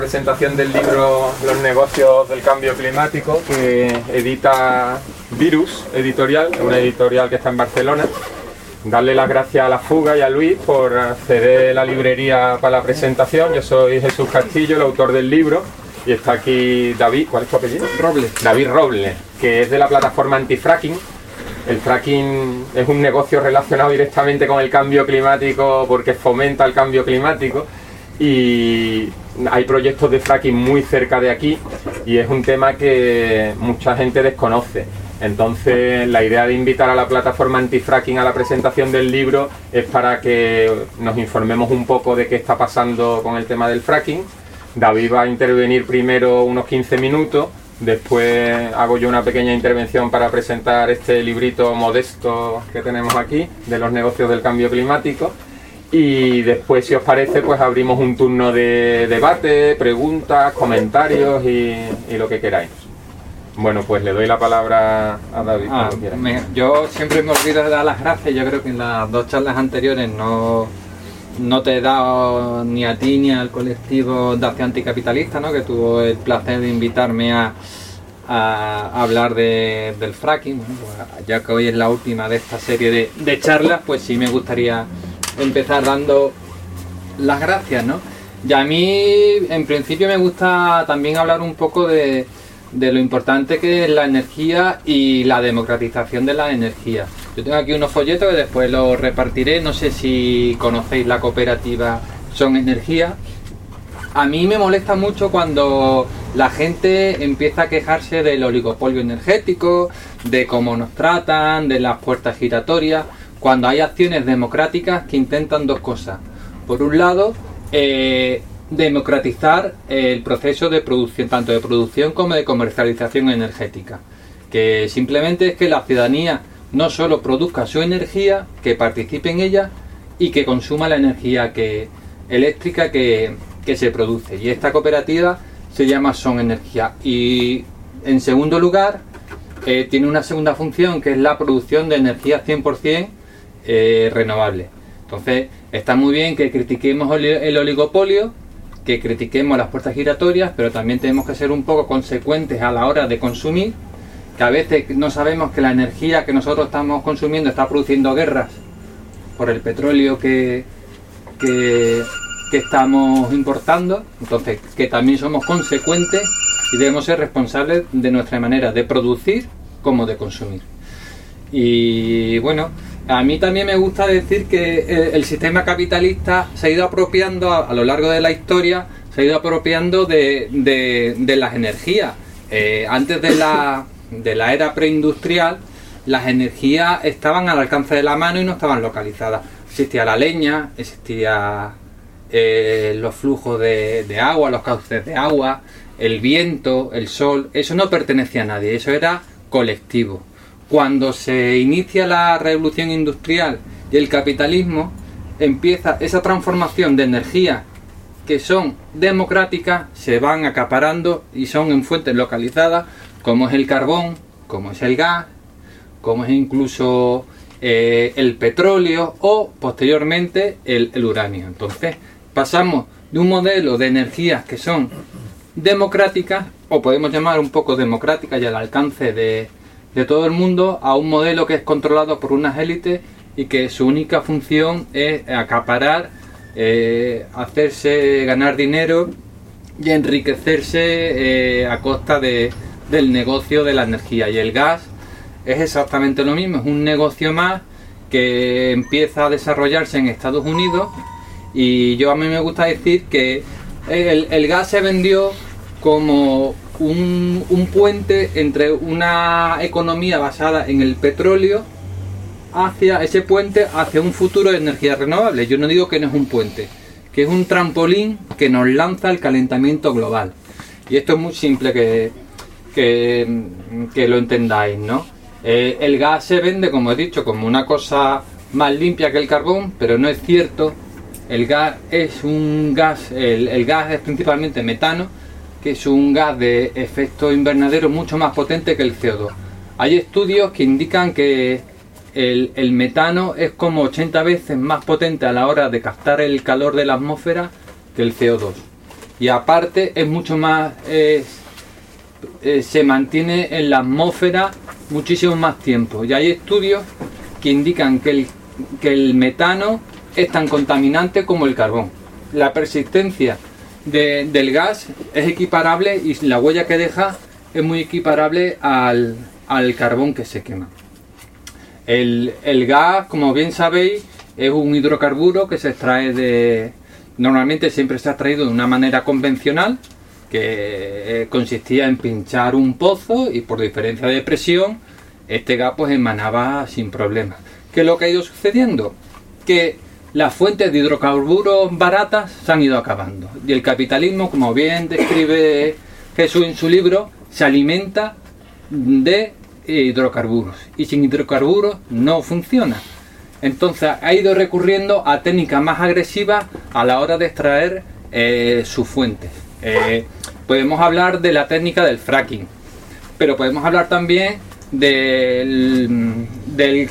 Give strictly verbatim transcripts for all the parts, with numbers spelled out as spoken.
Presentación del libro Los negocios del cambio climático, que edita Virus Editorial, una editorial que está en Barcelona. Darle las gracias a La Fuga y a Luis por ceder la librería para la presentación. Yo soy Jesús Castillo, el autor del libro, y está aquí David, ¿cuál es tu apellido? Robles. David Robles, que es de la plataforma anti-fracking. El fracking es un negocio relacionado directamente con el cambio climático porque fomenta el cambio climático, y hay proyectos de fracking muy cerca de aquí y es un tema que mucha gente desconoce. Entonces la idea de invitar a la plataforma anti-fracking a la presentación del libro es para que nos informemos un poco de qué está pasando con el tema del fracking. David va a intervenir primero unos quince minutos, después hago yo una pequeña intervención para presentar este librito modesto que tenemos aquí de los negocios del cambio climático. Y después, si os parece, pues abrimos un turno de debate, preguntas, comentarios y, y lo que queráis. Bueno, pues le doy la palabra a David. Ah, me, yo siempre me olvido de dar las gracias. Yo creo que en las dos charlas anteriores no, no te he dado ni a ti ni al colectivo de Acción Anticapitalista, ¿no? Que tuvo el placer de invitarme a, a, a hablar de, del fracking. Bueno, pues ya que hoy es la última de esta serie de, de charlas, pues sí me gustaría empezar dando las gracias, ¿no? Y a mí, en principio, me gusta también hablar un poco de, de lo importante que es la energía y la democratización de la energía. Yo tengo aquí unos folletos que después los repartiré. No sé si conocéis la cooperativa Son Energía. A mí me molesta mucho cuando la gente empieza a quejarse del oligopolio energético, de cómo nos tratan, de las puertas giratorias, cuando hay acciones democráticas que intentan dos cosas. Por un lado, eh, democratizar el proceso de producción, tanto de producción como de comercialización energética. Que simplemente es que la ciudadanía no solo produzca su energía, que participe en ella y que consuma la energía que, eléctrica que, que se produce. Y esta cooperativa se llama Son Energía. Y en segundo lugar, eh, tiene una segunda función, que es la producción de energía cien por cien Eh, renovable. Entonces está muy bien que critiquemos el oligopolio, que critiquemos las puertas giratorias, pero también tenemos que ser un poco consecuentes a la hora de consumir, que a veces no sabemos que la energía que nosotros estamos consumiendo está produciendo guerras por el petróleo que, que, que estamos importando. Entonces que también somos consecuentes y debemos ser responsables de nuestra manera de producir como de consumir. Y bueno, a mí también me gusta decir que el, el sistema capitalista se ha ido apropiando a, a lo largo de la historia, se ha ido apropiando de, de, de las energías. Eh, antes de la, de la era preindustrial, las energías estaban al alcance de la mano y no estaban localizadas. Existía la leña, existía eh, los flujos de, de agua, los cauces de agua, el viento, el sol. Eso no pertenecía a nadie, eso era colectivo. Cuando se inicia la revolución industrial y el capitalismo, empieza esa transformación de energías que son democráticas, se van acaparando y son en fuentes localizadas, como es el carbón, como es el gas, como es incluso eh, el petróleo o posteriormente el, el uranio. Entonces pasamos de un modelo de energías que son democráticas, o podemos llamar un poco democráticas y al alcance de de todo el mundo, a un modelo que es controlado por unas élites y que su única función es acaparar, eh, hacerse ganar dinero y enriquecerse eh, a costa de, del negocio de la energía. Y el gas es exactamente lo mismo, es un negocio más que empieza a desarrollarse en Estados Unidos, y yo a mí me gusta decir que el, el gas se vendió como Un, un puente entre una economía basada en el petróleo hacia ese puente hacia un futuro de energías renovables. Yo no digo que no es un puente, que es un trampolín que nos lanza al calentamiento global. Y esto es muy simple que, que, que lo entendáis, ¿no? Eh, el gas se vende, como he dicho, como una cosa más limpia que el carbón, pero no es cierto. El gas es un gas, el, el gas es principalmente metano, que es un gas de efecto invernadero mucho más potente que el C O dos. Hay estudios que indican que el, el metano es como ochenta veces más potente a la hora de captar el calor de la atmósfera que el C O dos. y aparte es mucho más eh, eh, se mantiene en la atmósfera muchísimo más tiempo, y hay estudios que indican que el, que el metano es tan contaminante como el carbón. La persistencia de, del gas es equiparable, y la huella que deja es muy equiparable al, al carbón que se quema. El, el gas, como bien sabéis, es un hidrocarburo que se extrae de... Normalmente siempre se ha extraído de una manera convencional, que consistía en pinchar un pozo y por diferencia de presión este gas pues emanaba sin problemas. ¿Qué es lo que ha ido sucediendo? Que las fuentes de hidrocarburos baratas se han ido acabando, y el capitalismo, como bien describe Jesús en su libro, se alimenta de hidrocarburos, y sin hidrocarburos no funciona. Entonces ha ido recurriendo a técnicas más agresivas a la hora de extraer eh, sus fuentes. Eh, podemos hablar de la técnica del fracking, pero podemos hablar también del, del,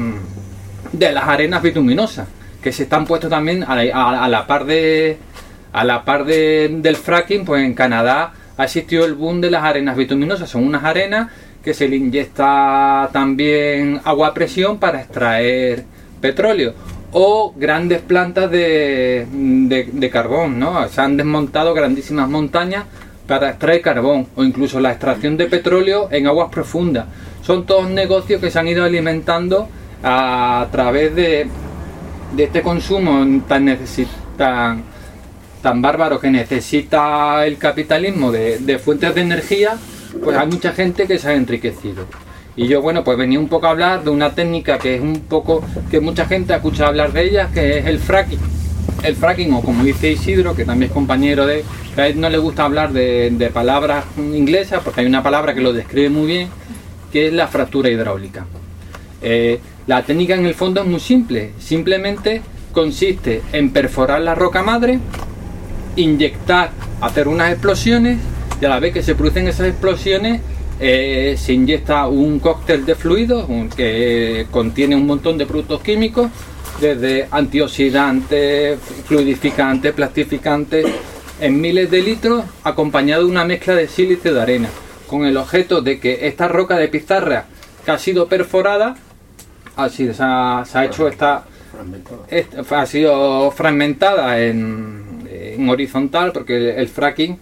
de las arenas bituminosas, que se están puestos también a la, a, a la par de a la par de, del fracking. Pues en Canadá ha existido el boom de las arenas bituminosas. Son unas arenas que se le inyecta también agua a presión para extraer petróleo, o grandes plantas de, de, de carbón, ¿no? Se han desmontado grandísimas montañas para extraer carbón, o incluso la extracción de petróleo en aguas profundas. Son todos negocios que se han ido alimentando a, a través de, de este consumo tan, necesi tan, tan bárbaro que necesita el capitalismo de, de fuentes de energía. Pues hay mucha gente que se ha enriquecido. Y yo, bueno, pues venía un poco a hablar de una técnica que es un poco, que mucha gente ha escuchado hablar de ella, que es el fracking. El fracking, o como dice Isidro, que también es compañero de... que a él no le gusta hablar de, de palabras inglesas, porque hay una palabra que lo describe muy bien, que es la fractura hidráulica. Eh, la técnica en el fondo es muy simple. Simplemente consiste en perforar la roca madre, inyectar, hacer unas explosiones, y a la vez que se producen esas explosiones, eh, se inyecta un cóctel de fluidos un, que contiene un montón de productos químicos, desde antioxidantes, fluidificantes, plastificantes, en miles de litros, acompañado de una mezcla de sílice de arena, con el objeto de que esta roca de pizarra que ha sido perforada, así se ha, se ha hecho esta, esta, ha sido fragmentada en, en horizontal, porque el, el fracking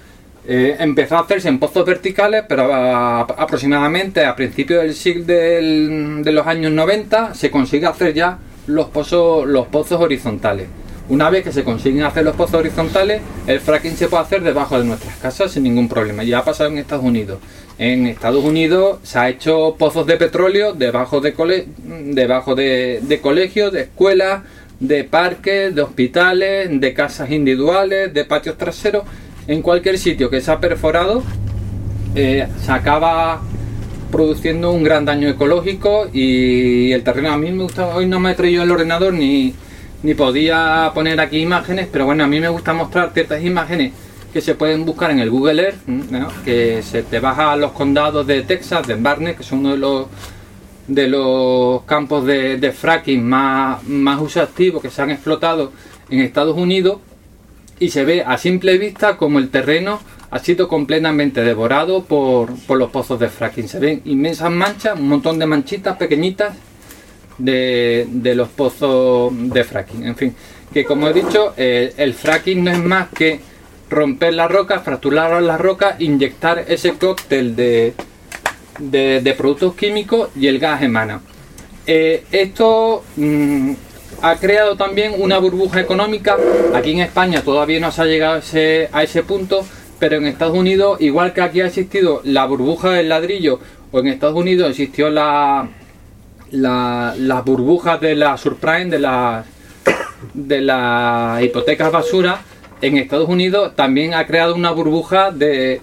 Eh, empezó a hacerse en pozos verticales, pero a, a, aproximadamente a principios del siglo del, de los años noventa se consigue hacer ya los pozos, los pozos horizontales. Una vez que se consiguen hacer los pozos horizontales, el fracking se puede hacer debajo de nuestras casas sin ningún problema. Ya ha pasado en Estados Unidos. En Estados Unidos se ha hecho pozos de petróleo debajo de, cole, debajo de, de colegios, de escuelas, de parques, de hospitales, de casas individuales, de patios traseros. En cualquier sitio que se ha perforado, eh, se acaba produciendo un gran daño ecológico, y el terreno, a mí me gusta, hoy no me he traído el ordenador ni, ni podía poner aquí imágenes, pero bueno, a mí me gusta mostrar ciertas imágenes que se pueden buscar en el Google Earth, ¿no? Que se te baja a los condados de Texas, de Barnett, que son uno de los de los campos de, de fracking más, más uso activo que se han explotado en Estados Unidos. Y se ve a simple vista como el terreno ha sido completamente devorado por, por los pozos de fracking. Se ven inmensas manchas, un montón de manchitas pequeñitas de, de los pozos de fracking. En fin, que como he dicho, eh, el fracking no es más que romper la roca, fracturar la roca, inyectar ese cóctel de, de, de productos químicos, y el gas emana. Eh, esto... Mmm, ha creado también una burbuja económica. Aquí en España todavía no se ha llegado a ese, a ese punto, pero en Estados Unidos, igual que aquí ha existido la burbuja del ladrillo, o en Estados Unidos existió la, la, las burbujas de la subprime, de las de las hipotecas basura, en Estados Unidos también ha creado una burbuja de,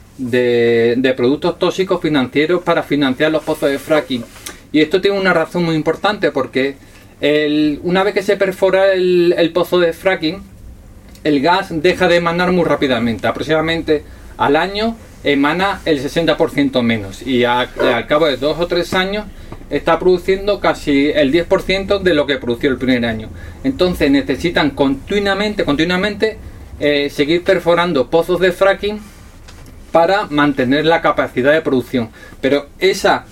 de, de productos tóxicos financieros para financiar los pozos de fracking. Y esto tiene una razón muy importante, porque El, una vez que se perfora el, el pozo de fracking, el gas deja de emanar muy rápidamente. Aproximadamente al año emana el sesenta por ciento menos, y a, al cabo de dos o tres años está produciendo casi el diez por ciento de lo que produció el primer año. Entonces necesitan continuamente, continuamente eh, seguir perforando pozos de fracking para mantener la capacidad de producción. Pero esa,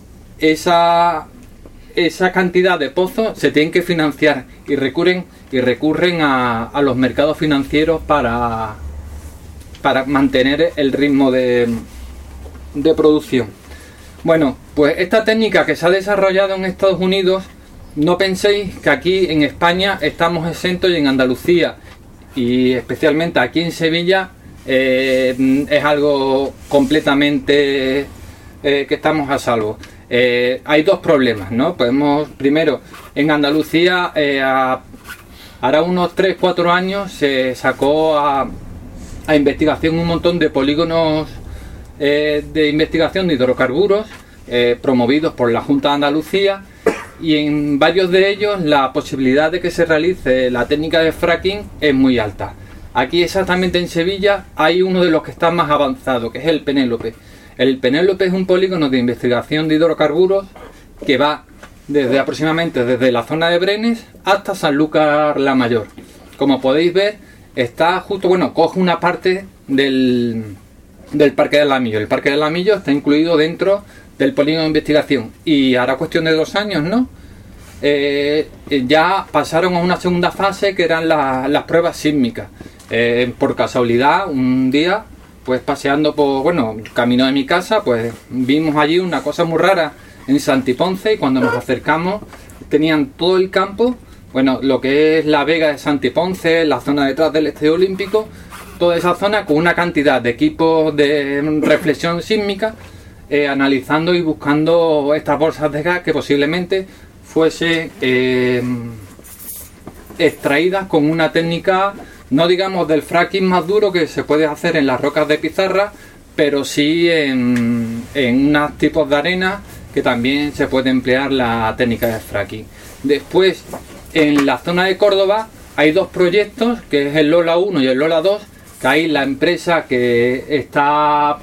esa, esa cantidad de pozos se tienen que financiar y recurren, y recurren a, a los mercados financieros para, para mantener el ritmo de, de producción. Bueno, pues esta técnica que se ha desarrollado en Estados Unidos, no penséis que aquí en España estamos exentos, y en Andalucía y especialmente aquí en Sevilla eh, es algo completamente eh, que estamos a salvo. Eh, hay dos problemas, ¿no? Podemos, primero, en Andalucía eh, a, hará unos tres cuatro años se sacó a, a investigación un montón de polígonos eh, de investigación de hidrocarburos eh, promovidos por la Junta de Andalucía, y en varios de ellos la posibilidad de que se realice la técnica de fracking es muy alta. Aquí exactamente en Sevilla hay uno de los que está más avanzado, que es el Penélope. El Penélope es un polígono de investigación de hidrocarburos que va desde aproximadamente desde la zona de Brenes hasta Sanlúcar la Mayor. Como podéis ver, está justo, bueno, coge una parte del, del Parque del Lamillo. El Parque del Lamillo está incluido dentro del polígono de investigación, y hará cuestión de dos años, ¿no? Eh, ya pasaron a una segunda fase que eran la, las pruebas sísmicas. Eh, por casualidad, un día, pues paseando por, bueno, camino de mi casa, pues vimos allí una cosa muy rara en Santiponce, y cuando nos acercamos tenían todo el campo, bueno, lo que es la Vega de Santiponce, la zona detrás del Estadio Olímpico, toda esa zona con una cantidad de equipos de reflexión sísmica, eh, analizando y buscando estas bolsas de gas que posiblemente fuese eh, extraídas con una técnica, no digamos del fracking más duro que se puede hacer en las rocas de pizarra, pero sí en, en unos tipos de arena que también se puede emplear la técnica de fracking. Después, en la zona de Córdoba hay dos proyectos, que es el Lola uno y el Lola dos, que hay la empresa que está,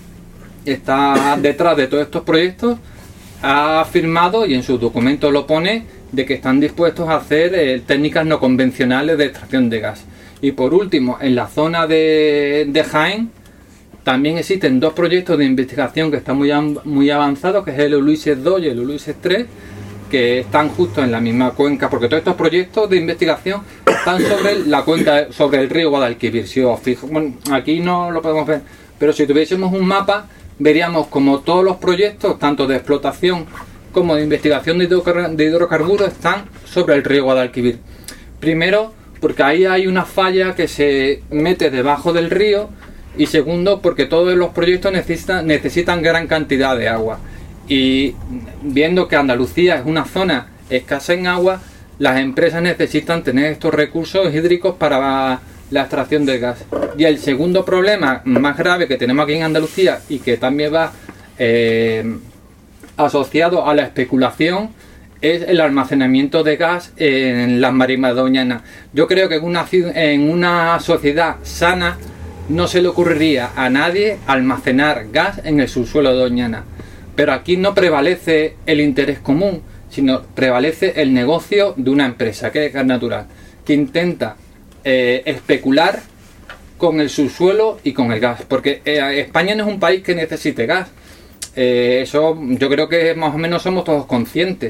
está detrás de todos estos proyectos ha firmado, y en sus documentos lo pone, de que están dispuestos a hacer eh, técnicas no convencionales de extracción de gas. Y por último, en la zona de, de Jaén también existen dos proyectos de investigación que están muy, muy avanzados, que es el Ulises dos y el Ulises tres, que están justo en la misma cuenca, porque todos estos proyectos de investigación están sobre la cuenca, sobre el río Guadalquivir. Si os fijo, bueno, aquí no lo podemos ver, pero si tuviésemos un mapa, veríamos como todos los proyectos, tanto de explotación como de investigación de, hidrocar de hidrocarburos, están sobre el río Guadalquivir. Primero, porque ahí hay una falla que se mete debajo del río, y segundo, porque todos los proyectos necesitan, necesitan gran cantidad de agua. Y viendo que Andalucía es una zona escasa en agua, las empresas necesitan tener estos recursos hídricos para la extracción de gas. Y el segundo problema más grave que tenemos aquí en Andalucía, y que también va eh, asociado a la especulación, es el almacenamiento de gas en las marismas de Doñana. Yo creo que en una, en una sociedad sana no se le ocurriría a nadie almacenar gas en el subsuelo de Doñana. Pero aquí no prevalece el interés común, sino prevalece el negocio de una empresa, que es Gas Natural, que intenta eh, especular con el subsuelo y con el gas. Porque eh, España no es un país que necesite gas. Eh, eso yo creo que más o menos somos todos conscientes.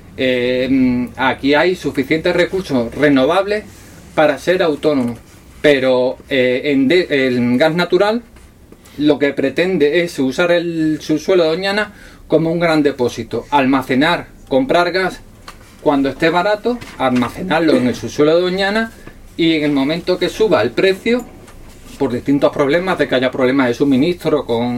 Eh, aquí hay suficientes recursos renovables para ser autónomos. Pero eh, en, de, en Gas Natural lo que pretende es usar el subsuelo de Doñana como un gran depósito, almacenar, comprar gas cuando esté barato, almacenarlo en el subsuelo de Doñana, y en el momento que suba el precio, por distintos problemas, de que haya problemas de suministro con,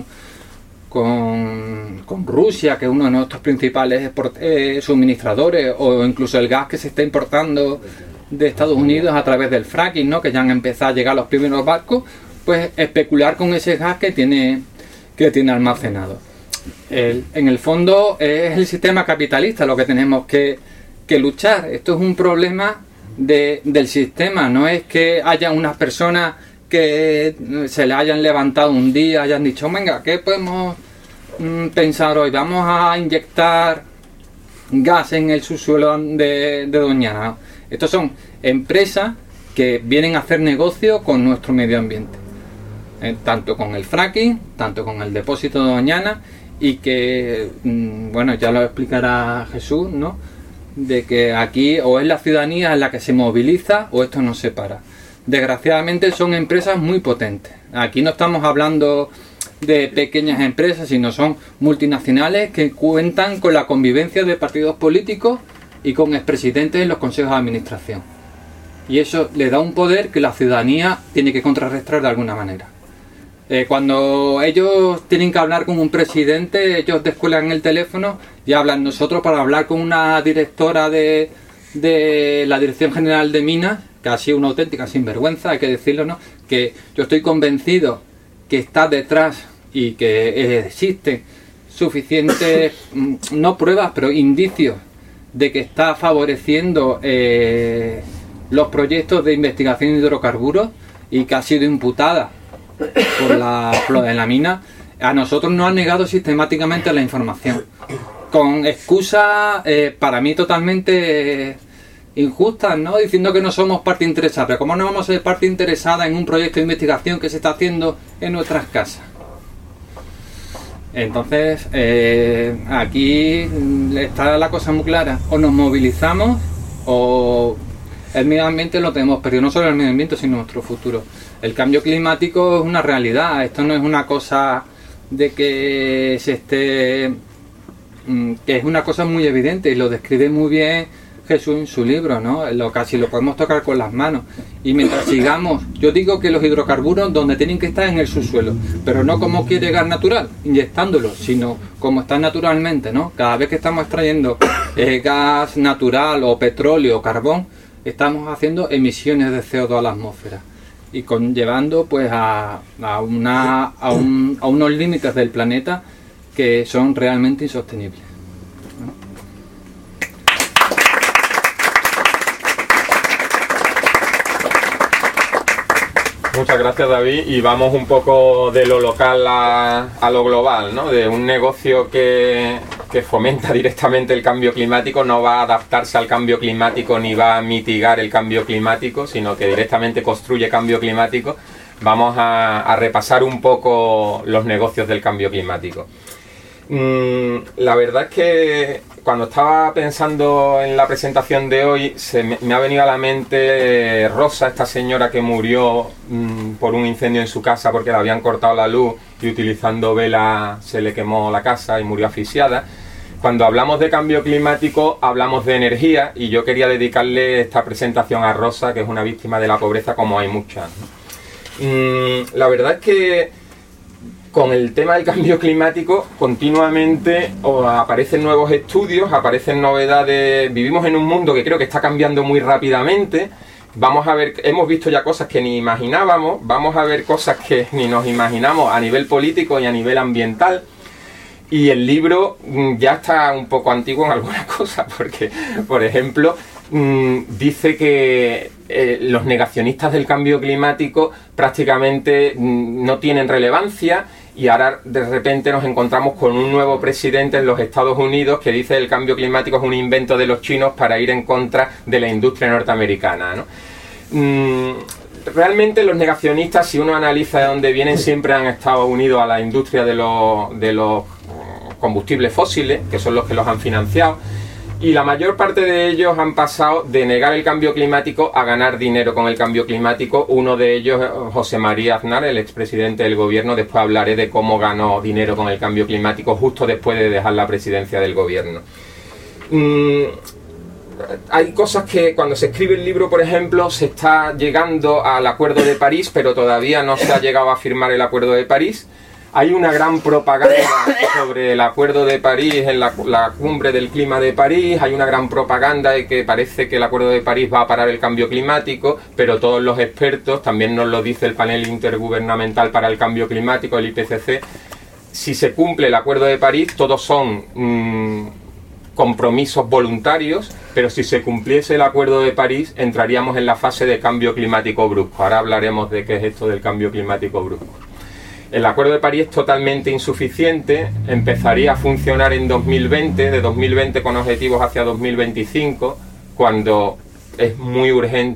con, con Rusia, que es uno de nuestros principales eh, suministradores, o incluso el gas que se está importando de Estados Unidos a través del fracking, ¿no? Que ya han empezado a llegar los primeros barcos, pues especular con ese gas que tiene, que tiene almacenado. El, en el fondo es el sistema capitalista lo que tenemos que, que luchar. Esto es un problema de, del sistema, no es que haya unas personas que se le hayan levantado un día, hayan dicho, venga, ¿qué podemos mm, pensar hoy? Vamos a inyectar gas en el subsuelo de, de Doñana. Estos son empresas que vienen a hacer negocio con nuestro medio ambiente, eh, tanto con el fracking, tanto con el depósito de Doñana, y que, mmm, bueno, ya lo explicará Jesús, ¿no?, de que aquí o es la ciudadanía en la que se moviliza o esto nos separa. Desgraciadamente son empresas muy potentes. Aquí no estamos hablando de pequeñas empresas, sino son multinacionales que cuentan con la convivencia de partidos políticos y con expresidentes en los consejos de administración. Y eso le da un poder que la ciudadanía tiene que contrarrestar de alguna manera. Eh, cuando ellos tienen que hablar con un presidente, ellos descuelgan el teléfono y hablan. Nosotros, para hablar con una directora de, de la Dirección General de Minas, que ha sido una auténtica sinvergüenza, hay que decirlo, ¿no?, que yo estoy convencido que está detrás y que eh, existen suficientes, no pruebas, pero indicios de que está favoreciendo eh, los proyectos de investigación de hidrocarburos y que ha sido imputada por la, por la de la mina. A nosotros nos han negado sistemáticamente la información con excusas eh, para mí totalmente eh, injustas, ¿no?, diciendo que no somos parte interesada. Pero ¿cómo no vamos a ser parte interesada en un proyecto de investigación que se está haciendo en nuestras casas? Entonces eh, aquí está la cosa muy clara: o nos movilizamos o el medio ambiente lo tenemos perdido. No solo el medio ambiente, sino nuestro futuro. El cambio climático es una realidad. Esto no es una cosa de que se esté, que es una cosa muy evidente, y lo describe muy bien Jesús en su libro, ¿no? Lo casi lo podemos tocar con las manos. Y mientras sigamos, yo digo que los hidrocarburos donde tienen que estar en el subsuelo, pero no como quiere gas natural, inyectándolo, sino como están naturalmente, ¿no? Cada vez que estamos extrayendo eh, gas natural o petróleo o carbón, estamos haciendo emisiones de C O dos a la atmósfera y conllevando pues a, a, una, a, un, a unos límites del planeta que son realmente insostenibles. Muchas gracias, David, y vamos un poco de lo local a, a lo global, ¿no? De un negocio que, que fomenta directamente el cambio climático, no va a adaptarse al cambio climático ni va a mitigar el cambio climático, sino que directamente construye cambio climático. Vamos a, a repasar un poco los negocios del cambio climático. Mm, la verdad es que cuando estaba pensando en la presentación de hoy, se me, me ha venido a la mente Rosa, esta señora que murió mmm, por un incendio en su casa porque le habían cortado la luz y utilizando vela se le quemó la casa y murió asfixiada. Cuando hablamos de cambio climático hablamos de energía, y yo quería dedicarle esta presentación a Rosa, que es una víctima de la pobreza como hay muchas, ¿no? Mm, la verdad es que con el tema del cambio climático continuamente aparecen nuevos estudios, aparecen novedades. Vivimos en un mundo que creo que está cambiando muy rápidamente. Vamos a ver, hemos visto ya cosas que ni imaginábamos, vamos a ver cosas que ni nos imaginamos a nivel político y a nivel ambiental. Y el libro ya está un poco antiguo en algunas cosas, porque, por ejemplo, dice que eh, los negacionistas del cambio climático prácticamente no tienen relevancia. Y ahora de repente nos encontramos con un nuevo presidente en los Estados Unidos que dice que el cambio climático es un invento de los chinos para ir en contra de la industria norteamericana, ¿no? Mm, realmente los negacionistas, si uno analiza de dónde vienen, siempre han estado unidos a la industria de los, de los combustibles fósiles, que son los que los han financiado. Y la mayor parte de ellos han pasado de negar el cambio climático a ganar dinero con el cambio climático. Uno de ellos, José María Aznar, el expresidente del gobierno. Después hablaré de cómo ganó dinero con el cambio climático justo después de dejar la presidencia del gobierno. Mm, hay cosas que cuando se escribe el libro, por ejemplo, se está llegando al Acuerdo de París, pero todavía no se ha llegado a firmar el Acuerdo de París. Hay una gran propaganda sobre el Acuerdo de París en la, la cumbre del clima de París. Hay una gran propaganda de que parece que el Acuerdo de París va a parar el cambio climático, pero todos los expertos, también nos lo dice el Panel Intergubernamental para el Cambio Climático, el I P C C, si se cumple el Acuerdo de París, todos son mmm, compromisos voluntarios, pero si se cumpliese el Acuerdo de París, entraríamos en la fase de cambio climático brusco. Ahora hablaremos de qué es esto del cambio climático brusco. El Acuerdo de París es totalmente insuficiente, empezaría a funcionar en dos mil veinte, de dos mil veinte con objetivos hacia dos mil veinticinco, cuando es muy urgente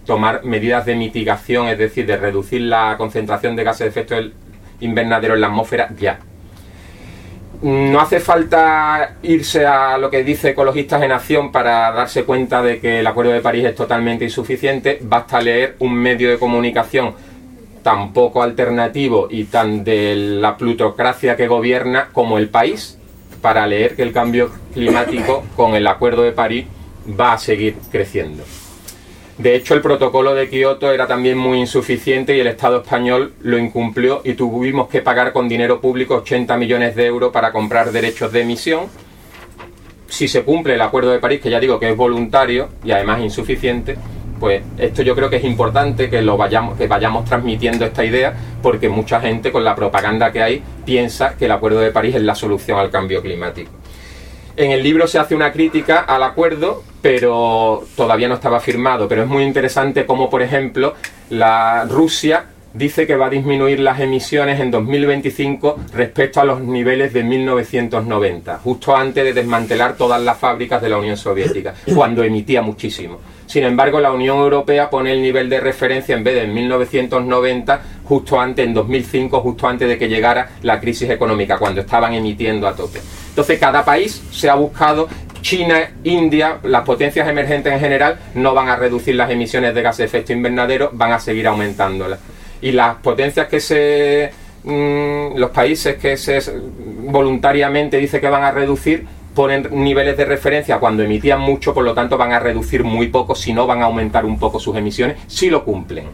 tomar medidas de mitigación, es decir, de reducir la concentración de gases de efecto invernadero en la atmósfera ya. No hace falta irse a lo que dice Ecologistas en Acción para darse cuenta de que el Acuerdo de París es totalmente insuficiente. Basta leer un medio de comunicación tan poco alternativo y tan de la plutocracia que gobierna como El País para leer que el cambio climático con el Acuerdo de París va a seguir creciendo. De hecho, el protocolo de Kioto era también muy insuficiente y el Estado español lo incumplió y tuvimos que pagar con dinero público ochenta millones de euros para comprar derechos de emisión. Si se cumple el Acuerdo de París, que ya digo que es voluntario y además insuficiente, pues esto yo creo que es importante que lo vayamos, que vayamos transmitiendo esta idea, porque mucha gente con la propaganda que hay piensa que el Acuerdo de París es la solución al cambio climático. En el libro se hace una crítica al acuerdo, pero todavía no estaba firmado. Pero es muy interesante cómo, por ejemplo, la Rusia dice que va a disminuir las emisiones en dos mil veinticinco respecto a los niveles de mil novecientos noventa, justo antes de desmantelar todas las fábricas de la Unión Soviética, cuando emitía muchísimo. Sin embargo, la Unión Europea pone el nivel de referencia en vez de en mil novecientos noventa, justo antes, en dos mil cinco, justo antes de que llegara la crisis económica, cuando estaban emitiendo a tope. Entonces, cada país se ha buscado. China, India, las potencias emergentes en general, no van a reducir las emisiones de gases de efecto invernadero, van a seguir aumentándolas. Y las potencias que se... Mmm, los países que se voluntariamente dice que van a reducir, ponen niveles de referencia cuando emitían mucho, por lo tanto van a reducir muy poco, si no van a aumentar un poco sus emisiones, si lo cumplen.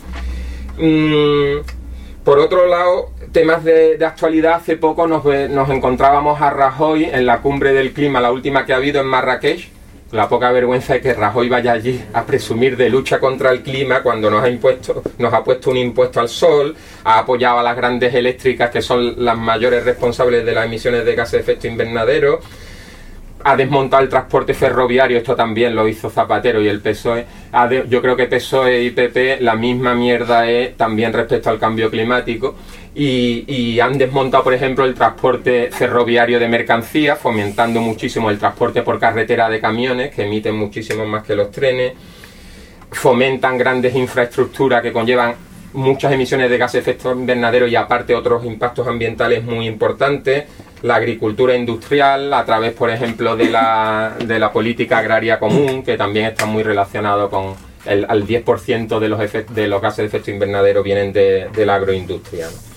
Mm, por otro lado, temas de, de actualidad, hace poco nos, nos encontrábamos a Rajoy en la cumbre del clima, la última que ha habido en Marrakech. La poca vergüenza de que Rajoy vaya allí a presumir de lucha contra el clima cuando nos ha impuesto, nos ha puesto un impuesto al sol, ha apoyado a las grandes eléctricas que son las mayores responsables de las emisiones de gases de efecto invernadero, ha desmontado el transporte ferroviario, esto también lo hizo Zapatero y el P S O E. De, yo creo que P S O E y P P la misma mierda es también respecto al cambio climático. Y, y han desmontado, por ejemplo, el transporte ferroviario de mercancías, fomentando muchísimo el transporte por carretera de camiones, que emiten muchísimo más que los trenes. Fomentan grandes infraestructuras que conllevan muchas emisiones de gases de efecto invernadero y aparte otros impactos ambientales muy importantes. La agricultura industrial, a través, por ejemplo, de la, de la política agraria común, que también está muy relacionado con el, el diez por ciento de los, de los gases de efecto invernadero vienen de, de la agroindustria, ¿no?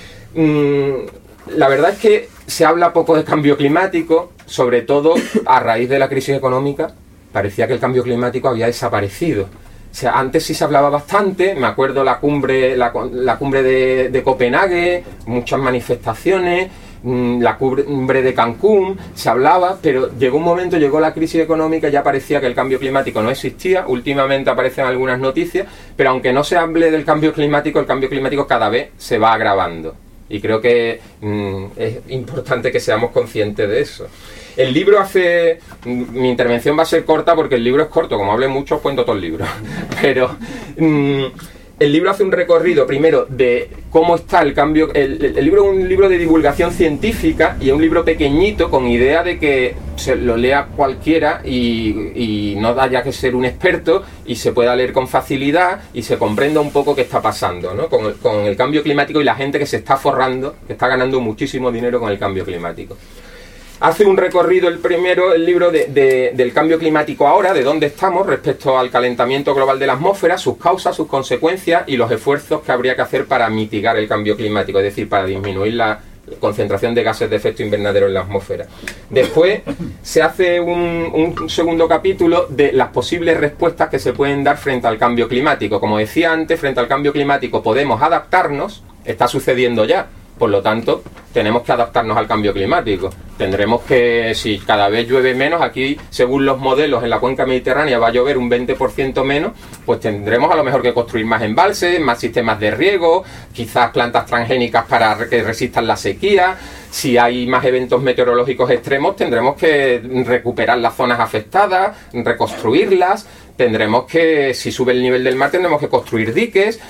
La verdad es que se habla poco de cambio climático, sobre todo a raíz de la crisis económica. Parecía que el cambio climático había desaparecido. O sea, antes sí se hablaba bastante, me acuerdo la cumbre, la, la cumbre de, de Copenhague, muchas manifestaciones, la cumbre de Cancún, se hablaba, pero llegó un momento, llegó la crisis económica y ya parecía que el cambio climático no existía. Últimamente aparecen algunas noticias, pero aunque no se hable del cambio climático, el cambio climático cada vez se va agravando. Y creo que mmm, es importante que seamos conscientes de eso. El libro hace... Mi intervención va a ser corta porque el libro es corto. Como hablé mucho, os cuento todo el libro. Pero mmm, el libro hace un recorrido, primero, de cómo está el cambio... El, el, el libro es un libro de divulgación científica y es un libro pequeñito con idea de que se lo lea cualquiera y, y no haya que ser un experto y se pueda leer con facilidad y se comprenda un poco qué está pasando, ¿no? con, el, con el cambio climático y la gente que se está forrando, que está ganando muchísimo dinero con el cambio climático. Hace un recorrido el primero, el libro, de, de, del cambio climático ahora, de dónde estamos respecto al calentamiento global de la atmósfera, sus causas, sus consecuencias y los esfuerzos que habría que hacer para mitigar el cambio climático, es decir, para disminuir la concentración de gases de efecto invernadero en la atmósfera. Después se hace un, un segundo capítulo de las posibles respuestas que se pueden dar frente al cambio climático. Como decía antes, frente al cambio climático podemos adaptarnos, está sucediendo ya. Por lo tanto, tenemos que adaptarnos al cambio climático. Tendremos que, si cada vez llueve menos, aquí, según los modelos, en la cuenca mediterránea va a llover un veinte por ciento menos, pues tendremos a lo mejor que construir más embalses, más sistemas de riego, quizás plantas transgénicas para que resistan la sequía. Si hay más eventos meteorológicos extremos, tendremos que recuperar las zonas afectadas, reconstruirlas. Tendremos que, si sube el nivel del mar, tendremos que construir diques.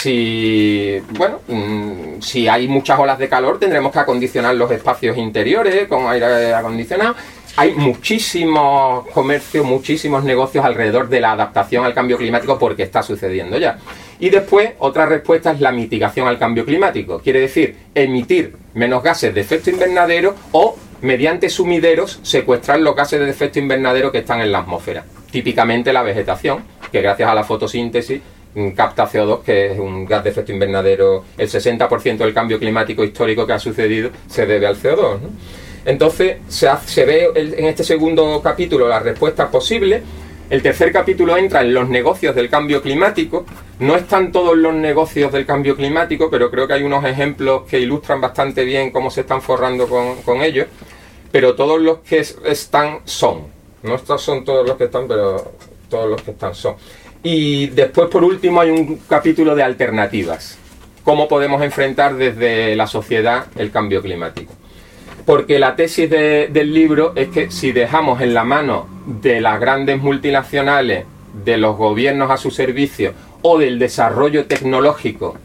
Si, bueno, mmm, si hay muchas olas de calor, tendremos que acondicionar los espacios interiores con aire acondicionado. hay muchísimos comercios, muchísimos negocios alrededor de la adaptación al cambio climático porque está sucediendo ya. Y después, otra respuesta es la mitigación al cambio climático. Quiere decir, emitir menos gases de efecto invernadero o, mediante sumideros, secuestrar los gases de efecto invernadero que están en la atmósfera. Típicamente la vegetación, que gracias a la fotosíntesis capta C O dos, que es un gas de efecto invernadero. El sesenta por ciento del cambio climático histórico que ha sucedido se debe al C O dos, ¿no? Entonces se, hace, se ve el, en este segundo capítulo las respuestas posibles. El tercer capítulo entra en los negocios del cambio climático. No están todos los negocios del cambio climático, pero creo que hay unos ejemplos que ilustran bastante bien cómo se están forrando con, con ellos. Pero todos los que están son. No estos son todos los que están, pero todos los que están son. Y después, por último, hay un capítulo de alternativas. Cómo podemos enfrentar desde la sociedad el cambio climático. Porque la tesis de, del libro es que si dejamos en la mano de las grandes multinacionales, de los gobiernos a su servicio o del desarrollo tecnológico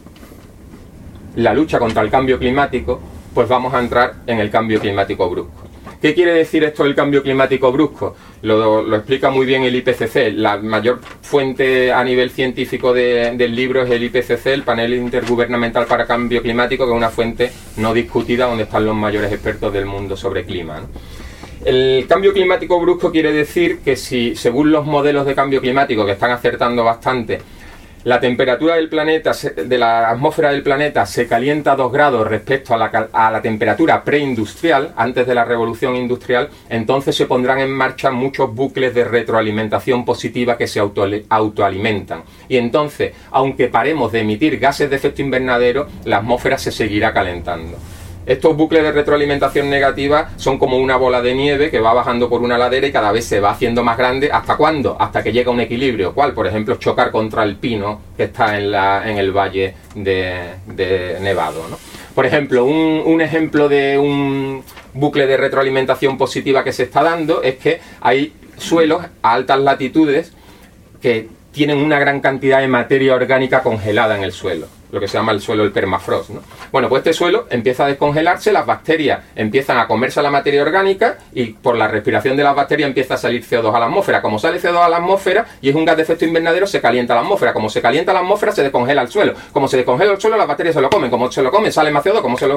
la lucha contra el cambio climático, pues vamos a entrar en el cambio climático brusco. ¿Qué quiere decir esto del cambio climático brusco? Lo, lo explica muy bien el I P C C. La mayor fuente a nivel científico de, del libro es el I P C C, el Panel Intergubernamental para Cambio Climático, que es una fuente no discutida donde están los mayores expertos del mundo sobre clima, ¿no? El cambio climático brusco quiere decir que si, según los modelos de cambio climático, que están acertando bastante, la temperatura del planeta, de la atmósfera del planeta, se calienta dos grados respecto a la, a la temperatura preindustrial, antes de la revolución industrial, entonces se pondrán en marcha muchos bucles de retroalimentación positiva que se auto, autoalimentan. Y entonces, aunque paremos de emitir gases de efecto invernadero, la atmósfera se seguirá calentando. Estos bucles de retroalimentación negativa son como una bola de nieve que va bajando por una ladera y cada vez se va haciendo más grande. ¿Hasta cuándo? Hasta que llega a un equilibrio. ¿Cuál? Por ejemplo, chocar contra el pino que está en, la, en el valle de, de Nevado, ¿no? Por ejemplo, un, un ejemplo de un bucle de retroalimentación positiva que se está dando es que hay suelos a altas latitudes que tienen una gran cantidad de materia orgánica congelada en el suelo, lo que se llama el suelo, el permafrost, ¿no? Bueno, pues este suelo empieza a descongelarse, las bacterias empiezan a comerse la materia orgánica y por la respiración de las bacterias empieza a salir C O dos a la atmósfera. Como sale C O dos a la atmósfera y es un gas de efecto invernadero, se calienta la atmósfera. Como se calienta la atmósfera, se descongela el suelo. Como se descongela el suelo, las bacterias se lo comen. Como se lo comen, sale más C O dos. Como se lo...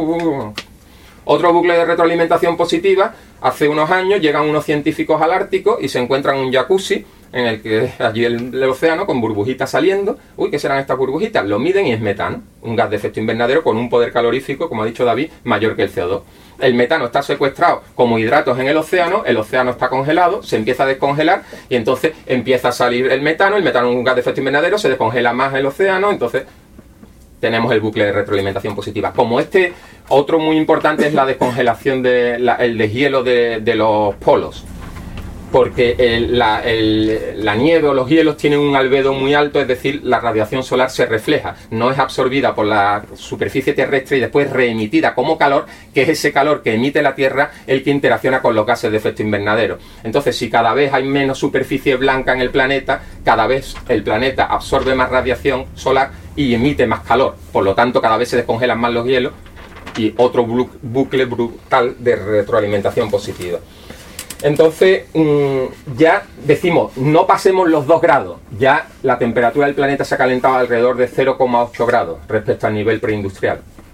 Otro bucle de retroalimentación positiva, hace unos años llegan unos científicos al Ártico y se encuentran un jacuzzi en el que allí el, el océano con burbujitas saliendo. Uy, ¿qué serán estas burbujitas? Lo miden y es metano, un gas de efecto invernadero con un poder calorífico, como ha dicho David, mayor que el C O dos. El metano está secuestrado como hidratos en el océano, el océano está congelado, se empieza a descongelar y entonces empieza a salir el metano. El metano es un gas de efecto invernadero, se descongela más el océano, entonces tenemos el bucle de retroalimentación positiva. Como este, otro muy importante es la descongelación del de deshielo de, de los polos. Porque el, la, el, la nieve o los hielos tienen un albedo muy alto, es decir, la radiación solar se refleja, no es absorbida por la superficie terrestre y después reemitida como calor, que es ese calor que emite la Tierra el que interacciona con los gases de efecto invernadero. Entonces, si cada vez hay menos superficie blanca en el planeta, cada vez el planeta absorbe más radiación solar y emite más calor, por lo tanto cada vez se descongelan más los hielos y otro bucle brutal de retroalimentación positiva. Entonces, ya decimos, no pasemos los dos grados, ya la temperatura del planeta se ha calentado alrededor de cero coma ocho grados respecto al nivel preindustrial.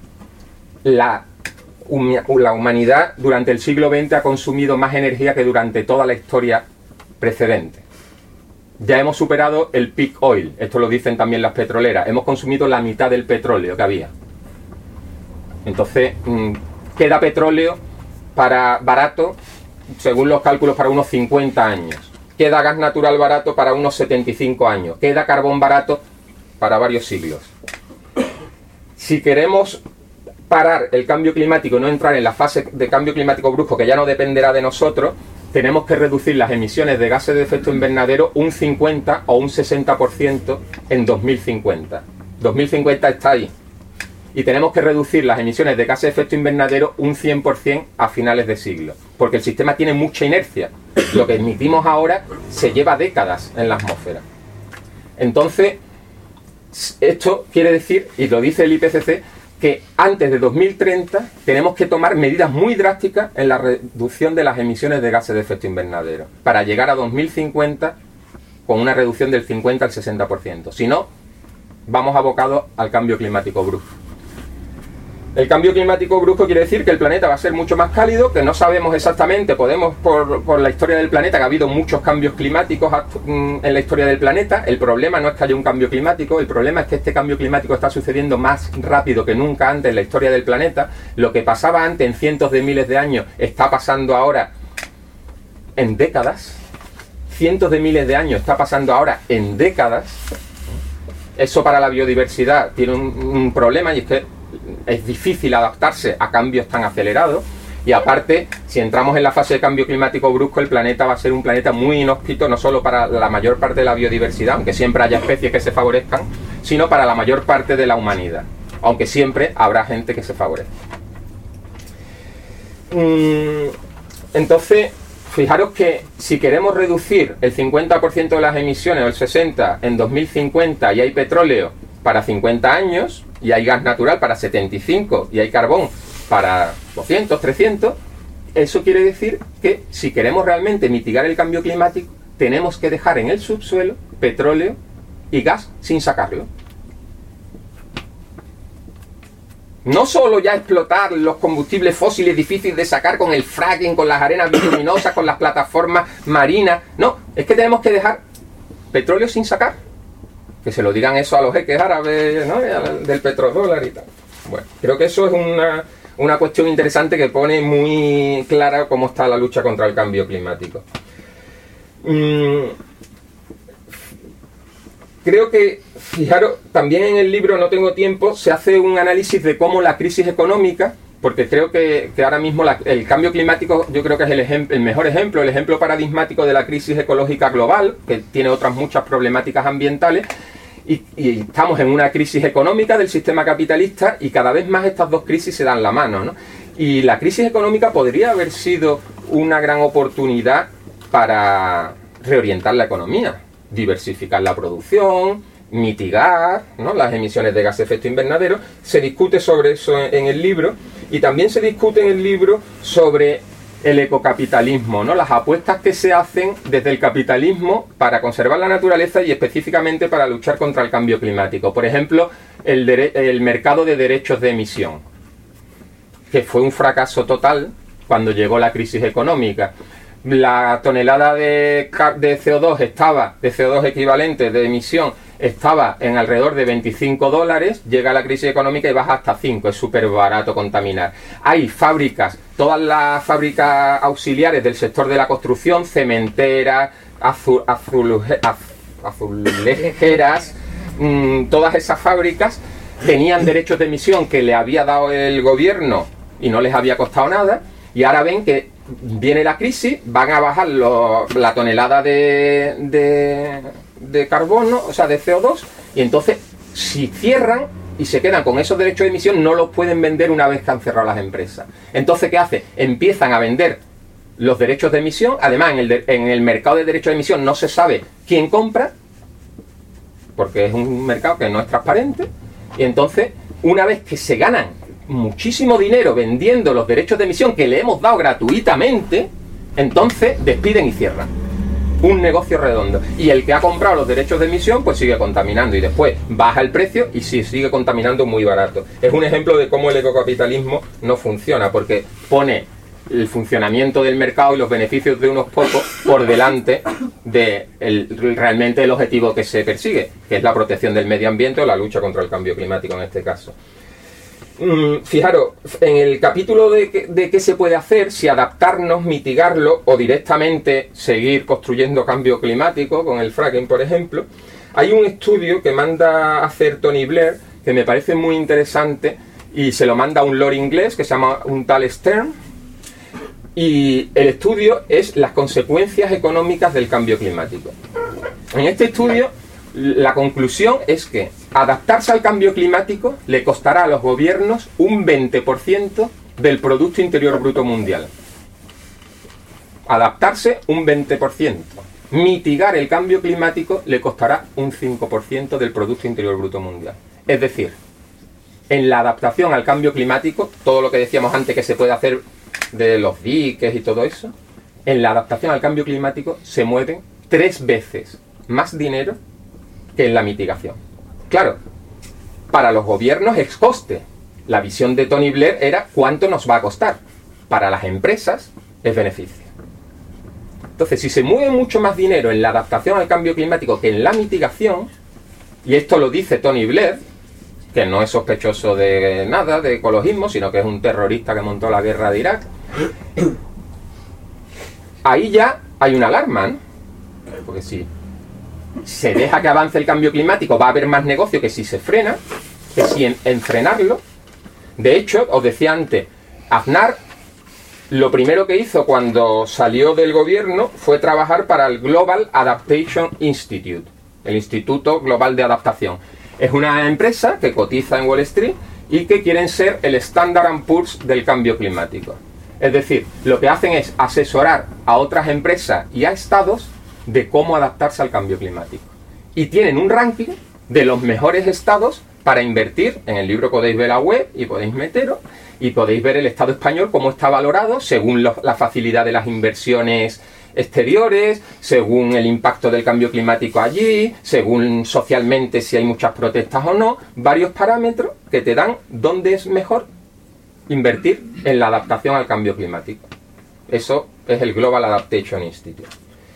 La, la humanidad durante el siglo veinte ha consumido más energía que durante toda la historia precedente. Ya hemos superado el peak oil, esto lo dicen también las petroleras, hemos consumido la mitad del petróleo que había. Entonces, queda petróleo para barato, según los cálculos, para unos cincuenta años. Queda gas natural barato para unos setenta y cinco años. Queda carbón barato para varios siglos. Si queremos parar el cambio climático y no entrar en la fase de cambio climático brusco, que ya no dependerá de nosotros, tenemos que reducir las emisiones de gases de efecto invernadero un cincuenta o un sesenta por ciento en dos mil cincuenta. dos mil cincuenta está ahí. Y tenemos que reducir las emisiones de gases de efecto invernadero un cien por ciento a finales de siglo. Porque el sistema tiene mucha inercia. Lo que emitimos ahora se lleva décadas en la atmósfera. Entonces, esto quiere decir, y lo dice el I P C C, que antes de dos mil treinta tenemos que tomar medidas muy drásticas en la reducción de las emisiones de gases de efecto invernadero, para llegar a dos mil cincuenta con una reducción del cincuenta al sesenta por ciento. Si no, vamos abocados al cambio climático brusco. El cambio climático brusco quiere decir que el planeta va a ser mucho más cálido, que no sabemos exactamente, podemos por, por la historia del planeta, que ha habido muchos cambios climáticos en la historia del planeta. El problema no es que haya un cambio climático, el problema es que este cambio climático está sucediendo más rápido que nunca antes en la historia del planeta. Lo que pasaba antes en cientos de miles de años está pasando ahora en décadas. Cientos de miles de años está pasando ahora en décadas. Eso para la biodiversidad tiene un, un problema, y es que es difícil adaptarse a cambios tan acelerados, y aparte, si entramos en la fase de cambio climático brusco, el planeta va a ser un planeta muy inhóspito, no solo para la mayor parte de la biodiversidad, aunque siempre haya especies que se favorezcan, sino para la mayor parte de la humanidad, aunque siempre habrá gente que se favorezca. Entonces, fijaros que si queremos reducir el cincuenta por ciento de las emisiones o el sesenta por ciento en dos mil cincuenta, y hay petróleo para cincuenta años, y hay gas natural para setenta y cinco, y hay carbón para doscientos, trescientos, eso quiere decir que si queremos realmente mitigar el cambio climático, tenemos que dejar en el subsuelo petróleo y gas sin sacarlo. No solo ya explotar los combustibles fósiles difíciles de sacar con el fracking, con las arenas bituminosas, con las plataformas marinas, no, es que tenemos que dejar petróleo sin sacar. Que se lo digan eso a los jeques árabes, ¿no? Del petrodólar y tal. Bueno, creo que eso es una, una cuestión interesante que pone muy clara cómo está la lucha contra el cambio climático. Mm, creo que, fijaros, también en el libro, no tengo tiempo, se hace un análisis de cómo la crisis económica, porque creo que, que ahora mismo la, el cambio climático yo creo que es el, ejem, el mejor ejemplo, el ejemplo paradigmático de la crisis ecológica global, que tiene otras muchas problemáticas ambientales. Y, y estamos en una crisis económica del sistema capitalista, y cada vez más estas dos crisis se dan la mano, ¿no? Y la crisis económica podría haber sido una gran oportunidad para reorientar la economía, diversificar la producción, mitigar, ¿no?, las emisiones de gases de efecto invernadero. Se discute sobre eso en, en el libro, y también se discute en el libro sobre el ecocapitalismo, ¿no?, las apuestas que se hacen desde el capitalismo para conservar la naturaleza y específicamente para luchar contra el cambio climático. Por ejemplo, el, el mercado de derechos de emisión, que fue un fracaso total cuando llegó la crisis económica. La tonelada de, de C O dos estaba, de C O dos equivalente de emisión, estaba en alrededor de veinticinco dólares, llega la crisis económica y baja hasta cinco, es súper barato contaminar. Hay fábricas, todas las fábricas auxiliares del sector de la construcción, cementeras, azul, azul, az, azulejeras, mmm, todas esas fábricas tenían derechos de emisión que le había dado el gobierno y no les había costado nada, y ahora ven que viene la crisis, van a bajar lo, la tonelada de, de, de carbono, o sea, de C O dos, y entonces, si cierran y se quedan con esos derechos de emisión, no los pueden vender una vez que han cerrado las empresas. Entonces, ¿qué hace? Empiezan a vender los derechos de emisión. Además, en el, de, en el mercado de derechos de emisión no se sabe quién compra, porque es un mercado que no es transparente, y entonces, una vez que se ganan muchísimo dinero vendiendo los derechos de emisión que le hemos dado gratuitamente, entonces despiden y cierran. Un negocio redondo. Y el que ha comprado los derechos de emisión pues sigue contaminando, y después baja el precio y sí, sigue contaminando muy barato. Es un ejemplo de cómo el ecocapitalismo no funciona, porque pone el funcionamiento del mercado y los beneficios de unos pocos por delante de el, realmente el objetivo que se persigue, que es la protección del medio ambiente o la lucha contra el cambio climático en este caso. Mm, fijaros, en el capítulo de, que, de qué se puede hacer, si adaptarnos, mitigarlo o directamente seguir construyendo cambio climático con el fracking, por ejemplo, hay un estudio que manda a hacer Tony Blair que me parece muy interesante, y se lo manda a un lord inglés que se llama un tal Stern, y el estudio es las consecuencias económicas del cambio climático. En este estudio la conclusión es que adaptarse al cambio climático le costará a los gobiernos un veinte por ciento del Producto Interior Bruto Mundial. Adaptarse un veinte por ciento. Mitigar el cambio climático le costará un cinco por ciento del Producto Interior Bruto Mundial. Es decir, En la adaptación al cambio climático, todo lo que decíamos antes que se puede hacer de los diques y todo eso, en la adaptación al cambio climático se mueven tres veces más dinero que en la mitigación. Claro, para los gobiernos es coste. La visión de Tony Blair era cuánto nos va a costar. Para las empresas es beneficio. Entonces, si se mueve mucho más dinero en la adaptación al cambio climático que en la mitigación, y esto lo dice Tony Blair, que no es sospechoso de nada, de ecologismo, sino que es un terrorista que montó la guerra de Irak, ahí ya hay una alarma, ¿no? Porque si se deja que avance el cambio climático, va a haber más negocio que si se frena, que si en, en frenarlo. De hecho, os decía antes, Aznar lo primero que hizo cuando salió del gobierno fue trabajar para el Global Adaptation Institute, el Instituto Global de Adaptación. Es una empresa que cotiza en Wall Street y que quieren ser el Standard and Poor's del cambio climático. Es decir, lo que hacen es asesorar a otras empresas y a estados de cómo adaptarse al cambio climático. Y tienen un ranking de los mejores estados para invertir. En el libro podéis ver la web y podéis meteros y podéis ver el Estado español cómo está valorado según lo, la facilidad de las inversiones exteriores, según el impacto del cambio climático allí, según socialmente si hay muchas protestas o no, varios parámetros que te dan dónde es mejor invertir en la adaptación al cambio climático. Eso es el Global Adaptation Institute.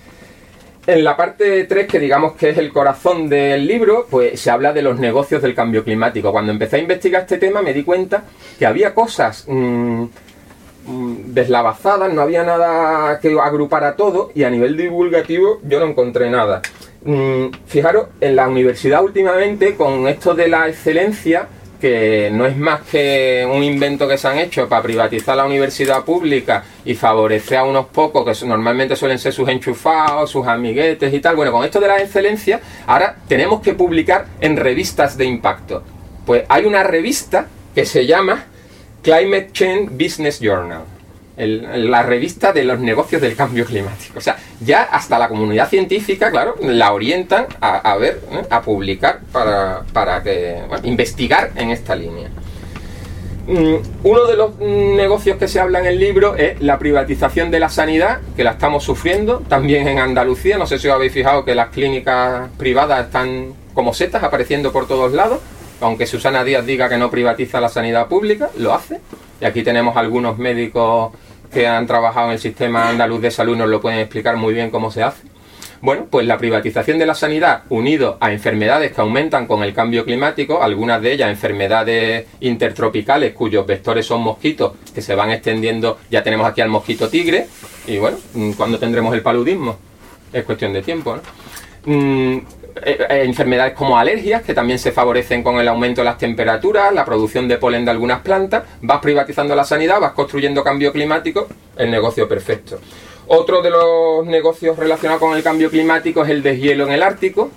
En la parte tres, que digamos que es el corazón del libro, pues se habla de los negocios del cambio climático. Cuando empecé a investigar este tema me di cuenta que había cosas mmm, deslavazadas, no había nada que agrupara todo, y a nivel divulgativo yo no encontré nada. Mm, fijaros, en la universidad últimamente, con esto de la excelencia, que no es más que un invento que se han hecho para privatizar la universidad pública y favorecer a unos pocos que normalmente suelen ser sus enchufados, sus amiguetes y tal. Bueno, con esto de la excelencia, ahora tenemos que publicar en revistas de impacto. Pues hay una revista que se llama Climate Change Business Journal, el, la revista de los negocios del cambio climático. O sea, ya hasta la comunidad científica, claro, la orientan a, a ver, ¿eh? a publicar para, para que, bueno, investigar en esta línea. Mm, uno de los negocios que se habla en el libro es la privatización de la sanidad, que la estamos sufriendo también en Andalucía. No sé si os habéis fijado que las clínicas privadas están como setas apareciendo por todos lados. Aunque Susana Díaz diga que no privatiza la sanidad pública, lo hace. Y aquí tenemos algunos médicos que han trabajado en el sistema andaluz de salud, nos lo pueden explicar muy bien cómo se hace. Bueno, pues la privatización de la sanidad, unido a enfermedades que aumentan con el cambio climático, algunas de ellas enfermedades intertropicales cuyos vectores son mosquitos que se van extendiendo. Ya tenemos aquí al mosquito tigre, y bueno, ¿cuándo tendremos el paludismo? Es cuestión de tiempo, ¿no? Mm, Eh, eh, enfermedades como alergias, que también se favorecen con el aumento de las temperaturas, la producción de polen de algunas plantas. Vas privatizando la sanidad, vas construyendo cambio climático, el negocio perfecto. Otro de los negocios relacionados con el cambio climático es el deshielo en el Ártico.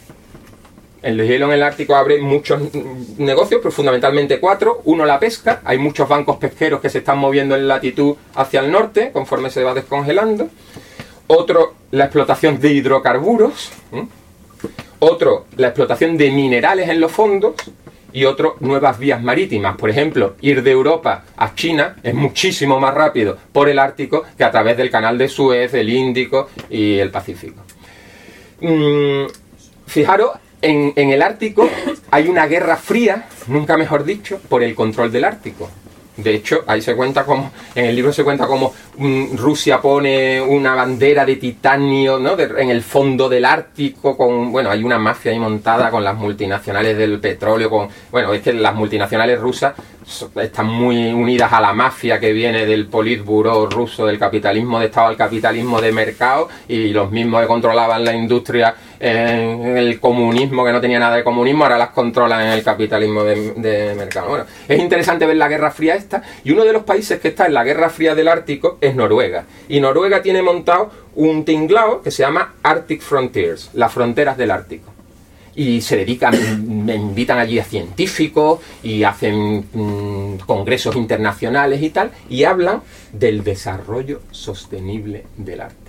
El deshielo en el Ártico abre muchos negocios, pero fundamentalmente cuatro. Uno, la pesca. Hay muchos bancos pesqueros que se están moviendo en latitud hacia el norte conforme se va descongelando. Otro, la explotación de hidrocarburos. ¿Mm? Otro, la explotación de minerales en los fondos. Y otro, nuevas vías marítimas. Por ejemplo, ir de Europa a China es muchísimo más rápido por el Ártico que a través del canal de Suez, el Índico y el Pacífico. Mm, fijaros, en, en el Ártico hay una guerra fría, nunca mejor dicho, por el control del Ártico. De hecho, ahí se cuenta como, en el libro se cuenta como um, Rusia pone una bandera de titanio, ¿no?, de, en el fondo del Ártico, con, bueno, hay una mafia ahí montada con las multinacionales del petróleo, con, bueno, es que las multinacionales rusas están muy unidas a la mafia que viene del Politburo ruso, del capitalismo de Estado al capitalismo de mercado, y los mismos que controlaban la industria en el comunismo, que no tenía nada de comunismo, ahora las controlan en el capitalismo de, de mercado. Bueno, es interesante ver la Guerra Fría esta, y uno de los países que está en la Guerra Fría del Ártico es Noruega, y Noruega tiene montado un tinglao que se llama Arctic Frontiers, las fronteras del Ártico. Y se dedican, invitan allí a científicos y hacen mmm, congresos internacionales y tal, y hablan del desarrollo sostenible del Ártico.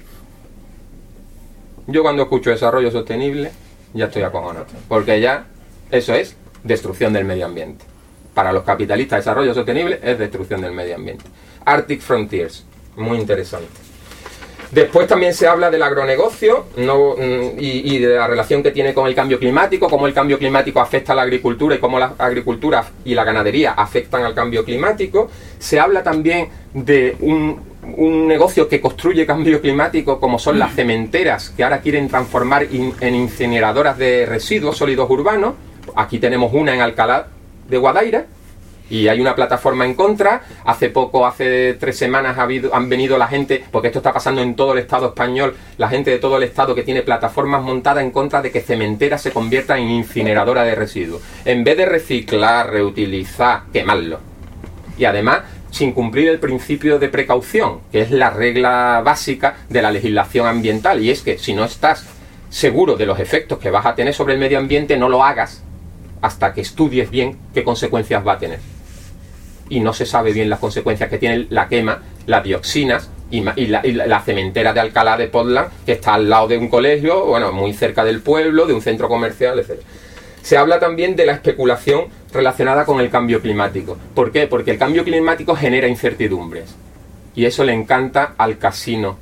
Yo cuando escucho desarrollo sostenible ya estoy acojonado, porque ya eso es destrucción del medio ambiente. para los capitalistas desarrollo sostenible es destrucción del medio ambiente. Arctic Frontiers, muy interesante. Después también se habla del agronegocio no, y, y de la relación que tiene con el cambio climático, cómo el cambio climático afecta a la agricultura y cómo la agricultura y la ganadería afectan al cambio climático. Se habla también de un, un negocio que construye cambio climático, como son las cementeras, que ahora quieren transformar in, en incineradoras de residuos sólidos urbanos. Aquí tenemos una en Alcalá de Guadaira, y hay una plataforma en contra. Hace poco, hace tres semanas, ha habido, han venido la gente, porque esto está pasando en todo el Estado español, la gente de todo el Estado que tiene plataformas montadas en contra de que cementeras se conviertan en incineradora de residuos. En vez de reciclar, reutilizar, quemarlo. Y además, sin cumplir el principio de precaución, que es la regla básica de la legislación ambiental. Y es que si no estás seguro de los efectos que vas a tener sobre el medio ambiente, no lo hagas hasta que estudies bien qué consecuencias va a tener. Y no se sabe bien las consecuencias que tiene la quema, las dioxinas y, y, la, y la cementera de Alcalá de Portland, que está al lado de un colegio, bueno, muy cerca del pueblo, de un centro comercial, etcétera. Se habla también de la especulación relacionada con el cambio climático. ¿Por qué? Porque el cambio climático genera incertidumbres. Y eso le encanta al casino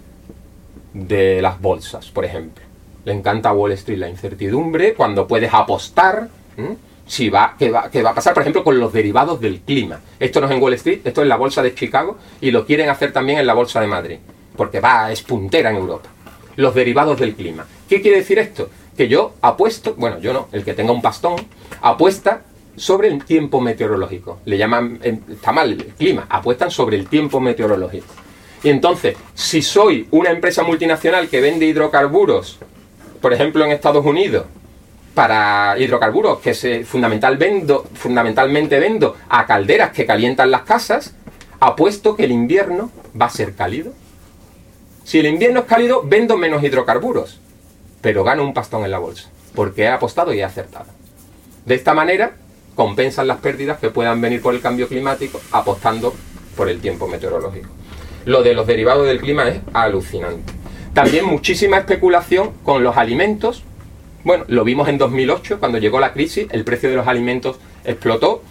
de las bolsas, por ejemplo. Le encanta a Wall Street la incertidumbre, cuando puedes apostar, ¿m? Si va, qué va, qué va a pasar, por ejemplo, con los derivados del clima. Esto no es en Wall Street, esto es en la bolsa de Chicago y lo quieren hacer también en la bolsa de Madrid, porque va, es puntera en Europa. Los derivados del clima. ¿Qué quiere decir esto? Que yo apuesto, bueno, yo no, el que tenga un pastón, apuesta sobre el tiempo meteorológico. Le llaman, está mal el clima, apuestan sobre el tiempo meteorológico. Y entonces, si soy una empresa multinacional que vende hidrocarburos, por ejemplo en Estados Unidos, para hidrocarburos que se fundamental vendo, fundamentalmente vendo a calderas que calientan las casas, apuesto que el invierno va a ser cálido. Si el invierno es cálido, vendo menos hidrocarburos, pero gano un pastón en la bolsa, porque he apostado y he acertado. De esta manera, compensan las pérdidas que puedan venir por el cambio climático, apostando por el tiempo meteorológico. Lo de los derivados del clima es alucinante. También muchísima especulación con los alimentos. Bueno, lo vimos en dos mil ocho, cuando llegó la crisis, el precio de los alimentos explotó.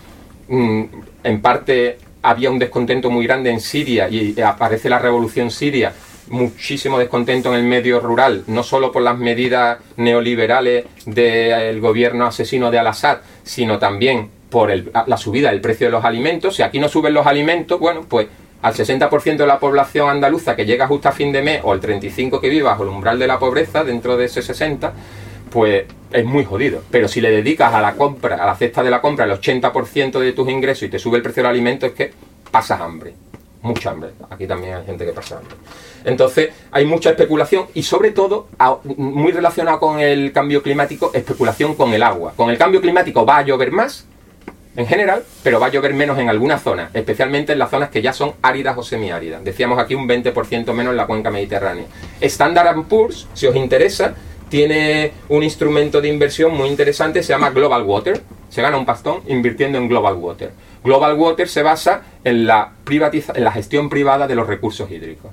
En parte había un descontento muy grande en Siria y aparece la revolución siria, muchísimo descontento en el medio rural, no solo por las medidas neoliberales del gobierno asesino de Al-Assad, sino también por el, la subida del precio de los alimentos. Si aquí no suben los alimentos, bueno, pues al sesenta por ciento de la población andaluza que llega justo a fin de mes, o el treinta y cinco por ciento que vive bajo el umbral de la pobreza, dentro de ese sesenta por ciento, pues es muy jodido. Pero si le dedicas a la compra, a la cesta de la compra, el ochenta por ciento de tus ingresos y te sube el precio del alimento, es que pasas hambre. Mucha hambre. Aquí también hay gente que pasa hambre. Entonces, hay mucha especulación y, sobre todo, muy relacionado con el cambio climático, especulación con el agua. Con el cambio climático va a llover más, en general, pero va a llover menos en algunas zonas, especialmente en las zonas que ya son áridas o semiáridas. Decíamos aquí un veinte por ciento menos en la cuenca mediterránea. Standard and Poor's, si os interesa, tiene un instrumento de inversión muy interesante, se llama Global Water. Se gana un pastón invirtiendo en Global Water. Global Water se basa en la, privatiza en la gestión privada de los recursos hídricos.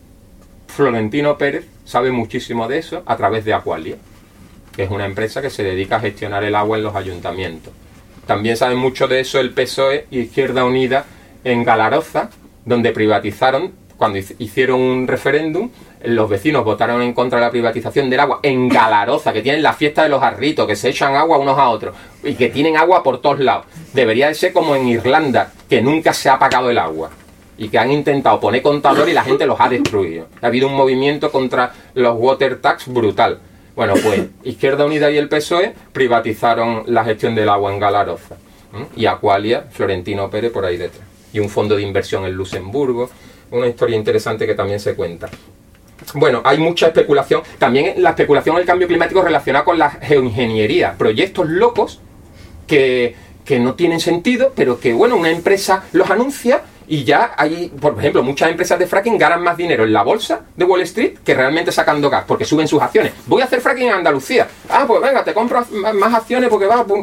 Florentino Pérez sabe muchísimo de eso a través de Aqualia, que es una empresa que se dedica a gestionar el agua en los ayuntamientos. También sabe mucho de eso el P S O E y Izquierda Unida en Galaroza, donde privatizaron, cuando hicieron un referéndum, los vecinos votaron en contra de la privatización del agua en Galaroza, que tienen la fiesta de los jarritos, que se echan agua unos a otros y que tienen agua por todos lados. Debería de ser como en Irlanda, que nunca se ha apagado el agua y que han intentado poner contador y la gente los ha destruido. Ha habido un movimiento contra los water tax brutal. Bueno, pues Izquierda Unida y el P S O E privatizaron la gestión del agua en Galaroza. ¿Mm? Y Aqualia, Florentino Pérez por ahí detrás. Y un fondo de inversión en Luxemburgo. Una historia interesante que también se cuenta. Bueno, hay mucha especulación. También la especulación en el cambio climático relacionada con la geoingeniería. Proyectos locos que, que no tienen sentido, pero que, bueno, una empresa los anuncia y ya hay, por ejemplo, muchas empresas de fracking ganan más dinero en la bolsa de Wall Street que realmente sacando gas, porque suben sus acciones. Voy a hacer fracking en Andalucía. Ah, pues venga, te compro más acciones porque va... Pum.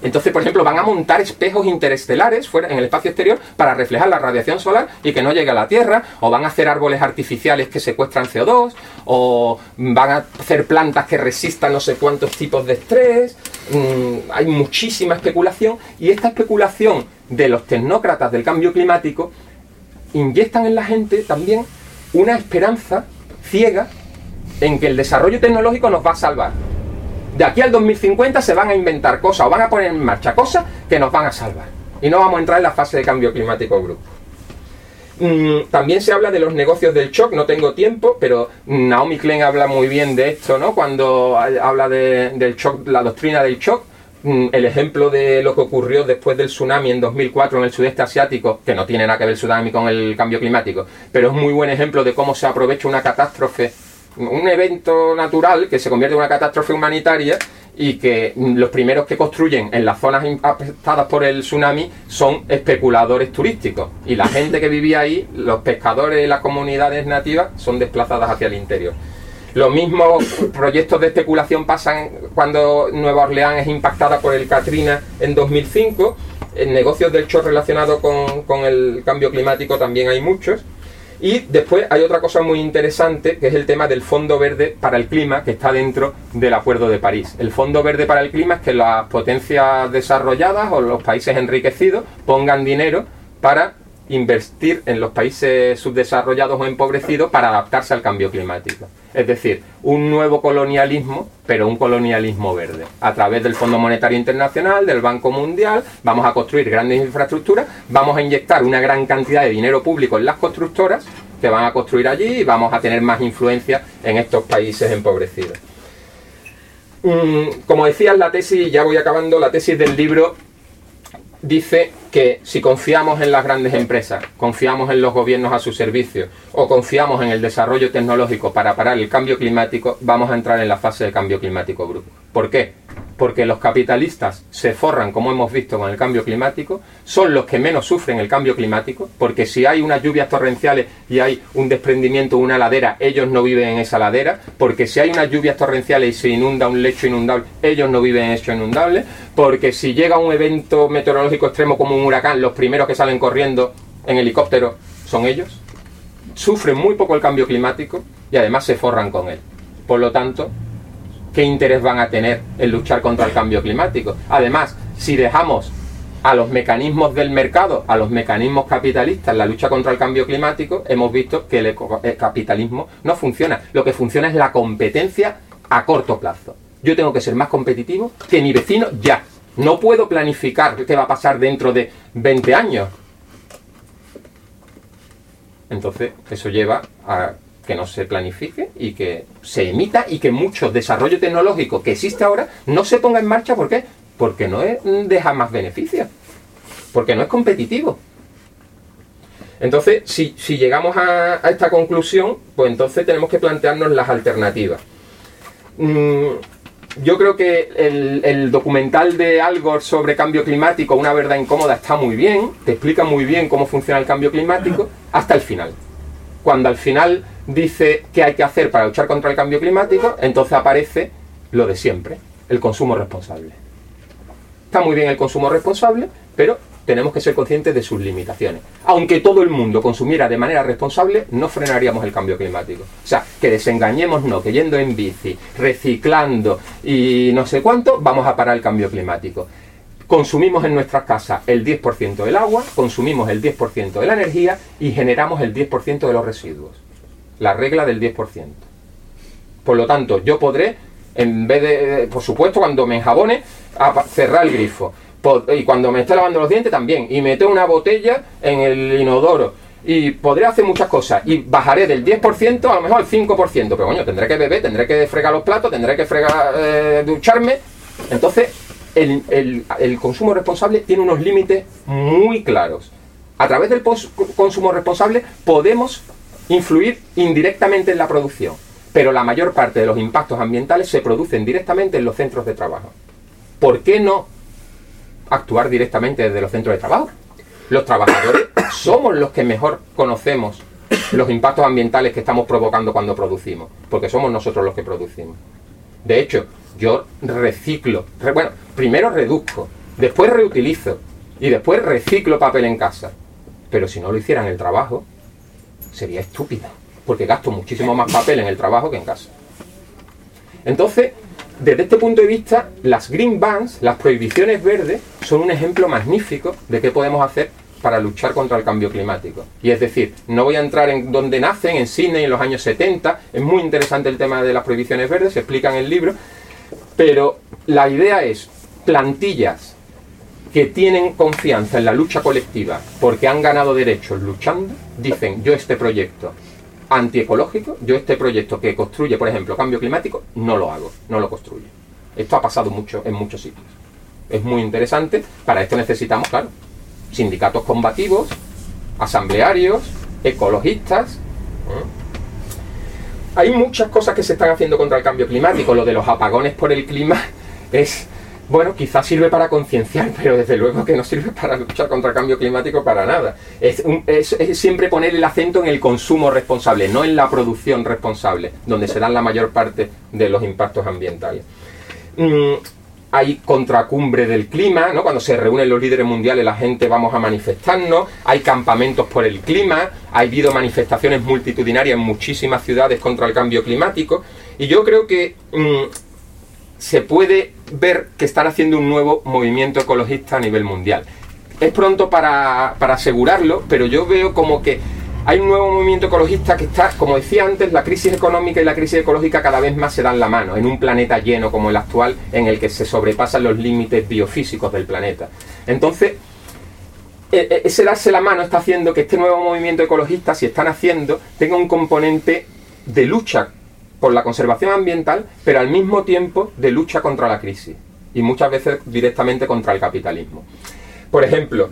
Entonces, por ejemplo, van a montar espejos interestelares fuera en el espacio exterior para reflejar la radiación solar y que no llegue a la Tierra, o van a hacer árboles artificiales que secuestran C O dos, o van a hacer plantas que resistan no sé cuántos tipos de estrés. Mm, hay muchísima especulación, y esta especulación de los tecnócratas del cambio climático inyectan en la gente también una esperanza ciega en que el desarrollo tecnológico nos va a salvar. De aquí al dos mil cincuenta se van a inventar cosas o van a poner en marcha cosas que nos van a salvar. Y no vamos a entrar en la fase de cambio climático grupo. Mm, también se habla de los negocios del shock, no tengo tiempo, pero Naomi Klein habla muy bien de esto, ¿no? Cuando habla de, del shock, la doctrina del shock, mm, el ejemplo de lo que ocurrió después del tsunami en dos mil cuatro en el sudeste asiático, que no tiene nada que ver el tsunami con el cambio climático, pero es muy buen ejemplo de cómo se aprovecha una catástrofe, un evento natural que se convierte en una catástrofe humanitaria, y que los primeros que construyen en las zonas afectadas por el tsunami son especuladores turísticos, y la gente que vivía ahí, los pescadores y las comunidades nativas, son desplazadas hacia el interior. Los mismos proyectos de especulación pasan cuando Nueva Orleans es impactada por el Katrina en dos mil cinco. En negocios del shock relacionados con, con el cambio climático también hay muchos. Y después hay otra cosa muy interesante, que es el tema del Fondo Verde para el Clima, que está dentro del Acuerdo de París. El Fondo Verde para el Clima es que las potencias desarrolladas o los países enriquecidos pongan dinero para invertir en los países subdesarrollados o empobrecidos para adaptarse al cambio climático. Es decir, un nuevo colonialismo, pero un colonialismo verde. A través del Fondo Monetario Internacional, del Banco Mundial, vamos a construir grandes infraestructuras, vamos a inyectar una gran cantidad de dinero público en las constructoras que van a construir allí, y vamos a tener más influencia en estos países empobrecidos. Como decías, la tesis, ya voy acabando, la tesis del libro dice que si confiamos en las grandes empresas, confiamos en los gobiernos a su servicio, o confiamos en el desarrollo tecnológico para parar el cambio climático, vamos a entrar en la fase de cambio climático brusco. ¿Por qué? Porque los capitalistas se forran, como hemos visto con el cambio climático, son los que menos sufren el cambio climático, porque si hay unas lluvias torrenciales y hay un desprendimiento de una ladera, ellos no viven en esa ladera, porque si hay unas lluvias torrenciales y se inunda un lecho inundable, ellos no viven en lecho inundable, porque si llega un evento meteorológico extremo como un huracán, los primeros que salen corriendo en helicóptero son ellos. Sufren muy poco el cambio climático y además se forran con él. Por lo tanto, ¿qué interés van a tener en luchar contra el cambio climático? Además, si dejamos a los mecanismos del mercado, a los mecanismos capitalistas, la lucha contra el cambio climático, hemos visto que el, eco, el capitalismo no funciona. Lo que funciona es la competencia a corto plazo. Yo tengo que ser más competitivo que mi vecino ya. No puedo planificar qué va a pasar dentro de veinte años. Entonces, eso lleva a que no se planifique y que se emita, y que mucho desarrollo tecnológico que existe ahora no se ponga en marcha. ¿Por qué? Porque no es, deja más beneficios, porque no es competitivo. Entonces, si, si llegamos a, a esta conclusión, pues entonces tenemos que plantearnos las alternativas. Mm, yo creo que el, el documental de Al Gore sobre cambio climático, Una verdad incómoda, está muy bien, te explica muy bien cómo funciona el cambio climático, hasta el final. Cuando al final dice qué hay que hacer para luchar contra el cambio climático, entonces aparece lo de siempre, el consumo responsable. Está muy bien el consumo responsable, pero tenemos que ser conscientes de sus limitaciones. Aunque todo el mundo consumiera de manera responsable, no frenaríamos el cambio climático. O sea, que desengañemos, no, que yendo en bici, reciclando y no sé cuánto, vamos a parar el cambio climático. Consumimos en nuestras casas el diez por ciento del agua, consumimos el diez por ciento de la energía y generamos el diez por ciento de los residuos. La regla del diez por ciento. Por lo tanto, yo podré, en vez de, por supuesto, cuando me enjabone, cerrar el grifo. Y cuando me esté lavando los dientes también. Y meter una botella en el inodoro. Y podré hacer muchas cosas. Y bajaré del diez por ciento a lo mejor al cinco por ciento. Pero coño, tendré que beber, tendré que fregar los platos, tendré que fregar, eh, ducharme. Entonces, el, el, el consumo responsable tiene unos límites muy claros. A través del consumo responsable podemos influir indirectamente en la producción. Pero la mayor parte de los impactos ambientales se producen directamente en los centros de trabajo. ¿Por qué no actuar directamente desde los centros de trabajo? Los trabajadores somos los que mejor conocemos los impactos ambientales que estamos provocando cuando producimos, porque somos nosotros los que producimos. De hecho, yo reciclo, re, bueno, primero reduzco, después reutilizo y después reciclo papel en casa. Pero si no lo hicieran el trabajo, sería estúpido, porque gasto muchísimo más papel en el trabajo que en casa. Entonces, desde este punto de vista, las green bans, las prohibiciones verdes, son un ejemplo magnífico de qué podemos hacer para luchar contra el cambio climático. Y es decir, no voy a entrar en dónde nacen, en Sydney en los años setenta, es muy interesante el tema de las prohibiciones verdes, se explica en el libro, pero la idea es plantillas que tienen confianza en la lucha colectiva porque han ganado derechos luchando, dicen, yo este proyecto antiecológico, yo este proyecto que construye, por ejemplo, cambio climático, no lo hago, no lo construyo. Esto ha pasado mucho en muchos sitios. Es muy interesante, para esto necesitamos, claro, sindicatos combativos, asamblearios, ecologistas. Hay muchas cosas que se están haciendo contra el cambio climático. Lo de los apagones por el clima es, bueno, quizás sirve para concienciar, pero desde luego que no sirve para luchar contra el cambio climático para nada. Es, un, es, es siempre poner el acento en el consumo responsable, no en la producción responsable, donde se dan la mayor parte de los impactos ambientales. Mm, hay contracumbre del clima, ¿no? Cuando se reúnen los líderes mundiales la gente vamos a manifestarnos, hay campamentos por el clima, ha habido manifestaciones multitudinarias en muchísimas ciudades contra el cambio climático, y yo creo que mmm, se puede ver que están haciendo un nuevo movimiento ecologista a nivel mundial. Es pronto para, para asegurarlo, pero yo veo como que hay un nuevo movimiento ecologista que está, como decía antes, la crisis económica y la crisis ecológica cada vez más se dan la mano, en un planeta lleno como el actual, en el que se sobrepasan los límites biofísicos del planeta. Entonces, ese darse la mano está haciendo que este nuevo movimiento ecologista, si están haciendo, tenga un componente de lucha por la conservación ambiental, pero al mismo tiempo de lucha contra la crisis, y muchas veces directamente contra el capitalismo. Por ejemplo,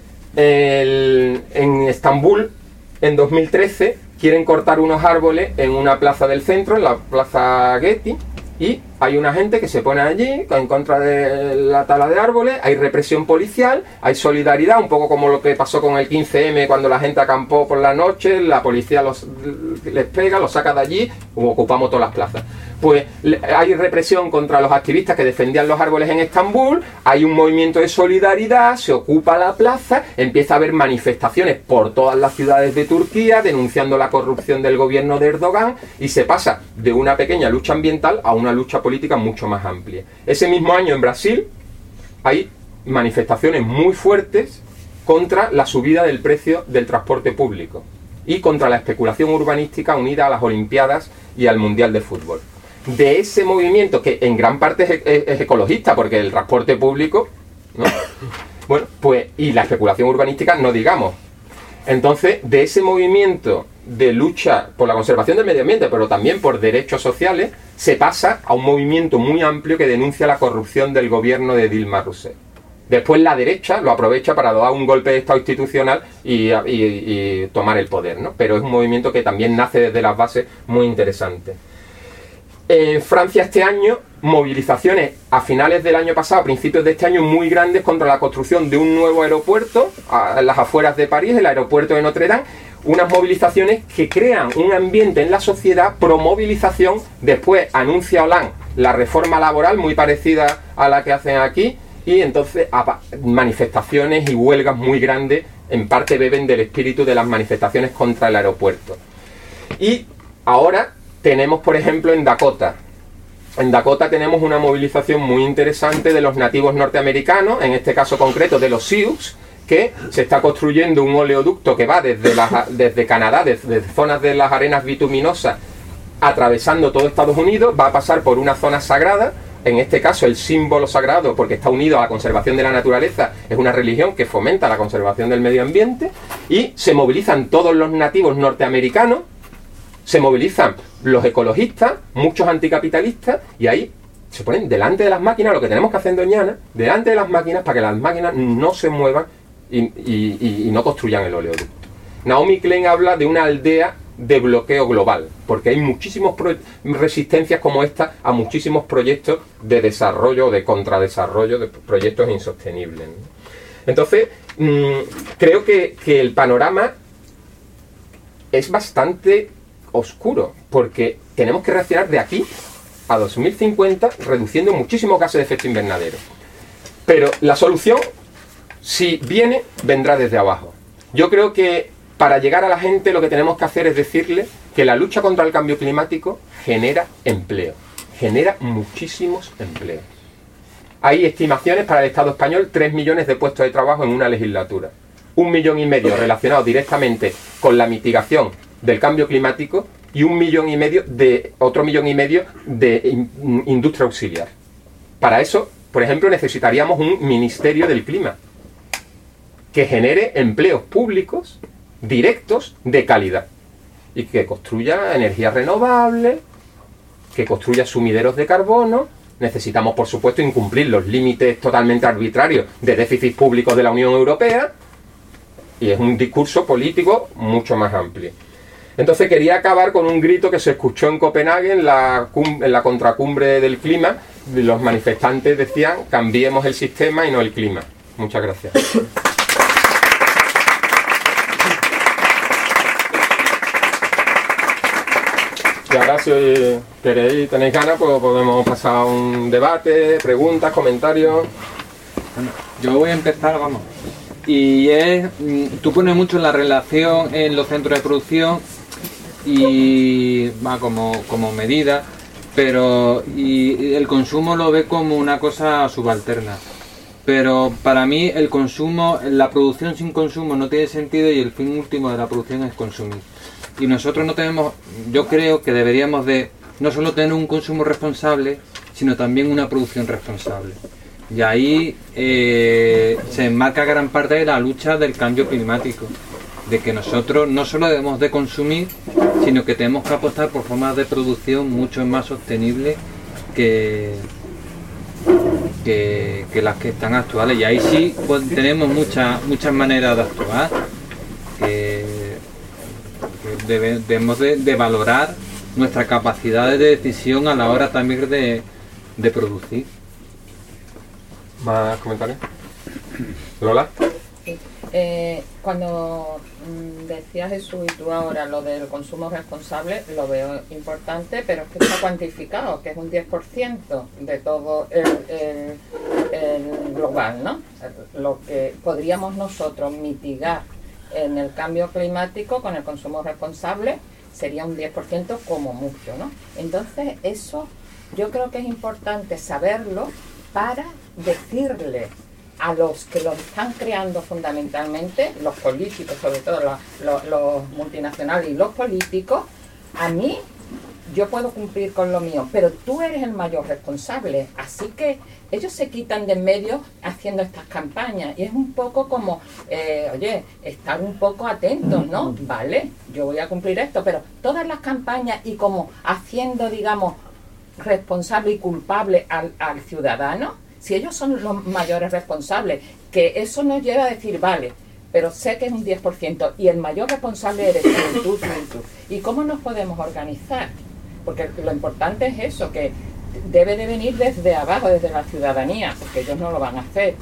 el, en Estambul, en dos mil trece, quieren cortar unos árboles en una plaza del centro, en la plaza Getty, y hay una gente que se pone allí en contra de la tala de árboles, hay represión policial, hay solidaridad, un poco como lo que pasó con el quince eme cuando la gente acampó por la noche, la policía los, les pega, los saca de allí, ocupamos todas las plazas. Pues hay represión contra los activistas que defendían los árboles en Estambul, hay un movimiento de solidaridad, se ocupa la plaza, empieza a haber manifestaciones por todas las ciudades de Turquía denunciando la corrupción del gobierno de Erdogan, y se pasa de una pequeña lucha ambiental a una lucha política mucho más amplia. Ese mismo año en Brasil hay manifestaciones muy fuertes contra la subida del precio del transporte público y contra la especulación urbanística unida a las Olimpiadas y al Mundial de Fútbol. De ese movimiento, que en gran parte es, es, es ecologista, porque el transporte público, ¿no? Bueno, pues, y la especulación urbanística no digamos. Entonces, de ese movimiento de lucha por la conservación del medio ambiente, pero también por derechos sociales, se pasa a un movimiento muy amplio que denuncia la corrupción del gobierno de Dilma Rousseff. Después la derecha lo aprovecha para dar un golpe de estado institucional y, y, y tomar el poder, ¿no? Pero es un movimiento que también nace desde las bases muy interesante. En Francia este año, movilizaciones a finales del año pasado, a principios de este año, muy grandes contra la construcción de un nuevo aeropuerto a las afueras de París, el aeropuerto de Notre Dame. Unas movilizaciones que crean un ambiente en la sociedad pro movilización. Después anuncia Hollande la reforma laboral muy parecida a la que hacen aquí, y entonces manifestaciones y huelgas muy grandes en parte beben del espíritu de las manifestaciones contra el aeropuerto. Y ahora tenemos, por ejemplo, en Dakota. En Dakota tenemos una movilización muy interesante de los nativos norteamericanos, en este caso concreto de los Sioux, que se está construyendo un oleoducto que va desde, la, desde Canadá, desde zonas de las arenas bituminosas, atravesando todo Estados Unidos, va a pasar por una zona sagrada. En este caso el símbolo sagrado, porque está unido a la conservación de la naturaleza, es una religión que fomenta la conservación del medio ambiente, y se movilizan todos los nativos norteamericanos, se movilizan los ecologistas, muchos anticapitalistas, y ahí se ponen delante de las máquinas, lo que tenemos que hacer en Doñana, delante de las máquinas para que las máquinas no se muevan y, y, y, y no construyan el oleoducto. Naomi Klein habla de una aldea de bloqueo global, porque hay muchísimas resistencias como esta a muchísimos proyectos de desarrollo o de contradesarrollo, de proyectos insostenibles, ¿no? Entonces, mmm, creo que, que el panorama es bastante oscuro, porque tenemos que reaccionar de aquí a dos mil cincuenta reduciendo muchísimos gases de efecto invernadero. Pero la solución, si viene, vendrá desde abajo. Yo creo que para llegar a la gente lo que tenemos que hacer es decirle que la lucha contra el cambio climático genera empleo, genera muchísimos empleos. Hay estimaciones para el Estado español, tres millones de puestos de trabajo en una legislatura. Un millón y medio relacionados directamente con la mitigación del cambio climático y un millón y medio de otro millón y medio de in, industria auxiliar. Para eso, por ejemplo, necesitaríamos un Ministerio del Clima que genere empleos públicos directos de calidad y que construya energías renovables, que construya sumideros de carbono. Necesitamos, por supuesto, incumplir los límites totalmente arbitrarios de déficit público de la Unión Europea, y es un discurso político mucho más amplio. Entonces quería acabar con un grito que se escuchó en Copenhague en la, en la contracumbre del clima. Los manifestantes decían: cambiemos el sistema y no el clima. Muchas gracias. Y ahora, si queréis, tenéis ganas, pues podemos pasar a un debate, preguntas, comentarios. Bueno, yo voy a empezar, vamos. Y es, tú pones mucho la relación en los centros de producción y va como, como medida, pero y el consumo lo ve como una cosa subalterna. Pero para mí el consumo, la producción sin consumo no tiene sentido, y el fin último de la producción es consumir. Y nosotros no tenemos, yo creo que deberíamos de no solo tener un consumo responsable, sino también una producción responsable. Y ahí eh, se enmarca gran parte de la lucha del cambio climático, de que nosotros no solo debemos de consumir, sino que tenemos que apostar por formas de producción mucho más sostenibles que, que, que las que están actuales. Y ahí sí pues, tenemos muchas muchas maneras de actuar, que, que debe, debemos de, de valorar nuestra capacidad de decisión a la hora también de, de producir. ¿Más comentarios? ¿Lola? Sí. Eh, cuando mm, decía Jesús y tú ahora lo del consumo responsable, lo veo importante, pero es que está cuantificado, que es un diez por ciento de todo el, el, el global, ¿no? Lo que podríamos nosotros mitigar en el cambio climático con el consumo responsable sería un diez por ciento como mucho, ¿no? Entonces eso yo creo que es importante saberlo para decirle a los que lo están creando fundamentalmente, los políticos, sobre todo los, los, los multinacionales y los políticos: a mí, yo puedo cumplir con lo mío, pero tú eres el mayor responsable. Así que ellos se quitan de en medio haciendo estas campañas. Y es un poco como, eh, oye, estar un poco atentos, ¿no? Vale, yo voy a cumplir esto, pero todas las campañas y como haciendo, digamos, responsable y culpable al, al ciudadano, si ellos son los mayores responsables, que eso nos lleva a decir, vale, pero sé que es un diez por ciento y el mayor responsable eres tú, tú, tú, tú. ¿Y cómo nos podemos organizar? Porque lo importante es eso, que debe de venir desde abajo, desde la ciudadanía, porque ellos no lo van a hacer.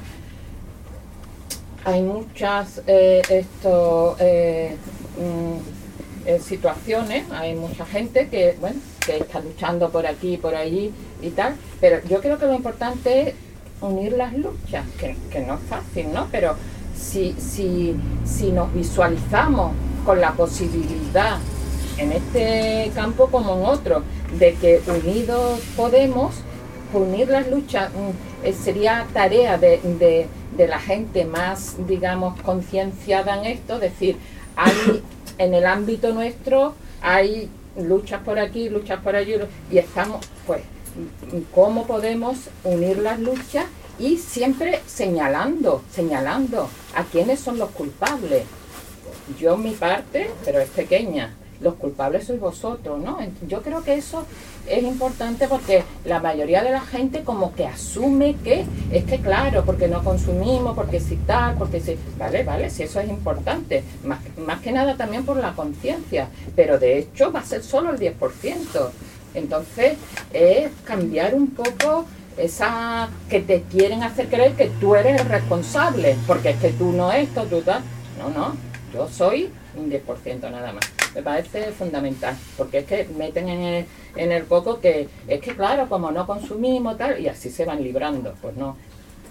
Hay muchas eh, esto, eh, mm, eh, situaciones, hay mucha gente que, bueno, que está luchando por aquí y por allí y tal, pero yo creo que lo importante es unir las luchas, que, que no es fácil, ¿no? Pero si, si, si nos visualizamos con la posibilidad, en este campo como en otro, de que unidos podemos unir las luchas, eh, sería tarea de, de, de la gente más, digamos, concienciada en esto, es decir, hay en el ámbito nuestro, hay luchas por aquí, luchas por allí, y estamos, pues, cómo podemos unir las luchas y siempre señalando, señalando a quiénes son los culpables. Yo mi parte, pero es pequeña, los culpables sois vosotros, ¿no? Yo creo que eso es importante porque la mayoría de la gente como que asume que, es que claro, porque no consumimos, porque si tal, porque si... Vale, vale, si eso es importante, más, más que nada también por la conciencia, pero de hecho va a ser solo el diez por ciento. Entonces es cambiar un poco esa que te quieren hacer creer que tú eres el responsable, porque es que tú no esto, tú tal. No, no, yo soy un diez por ciento nada más. Me parece fundamental, porque es que meten en el, en el coco que es que claro, como no consumimos tal, y así se van librando. Pues no,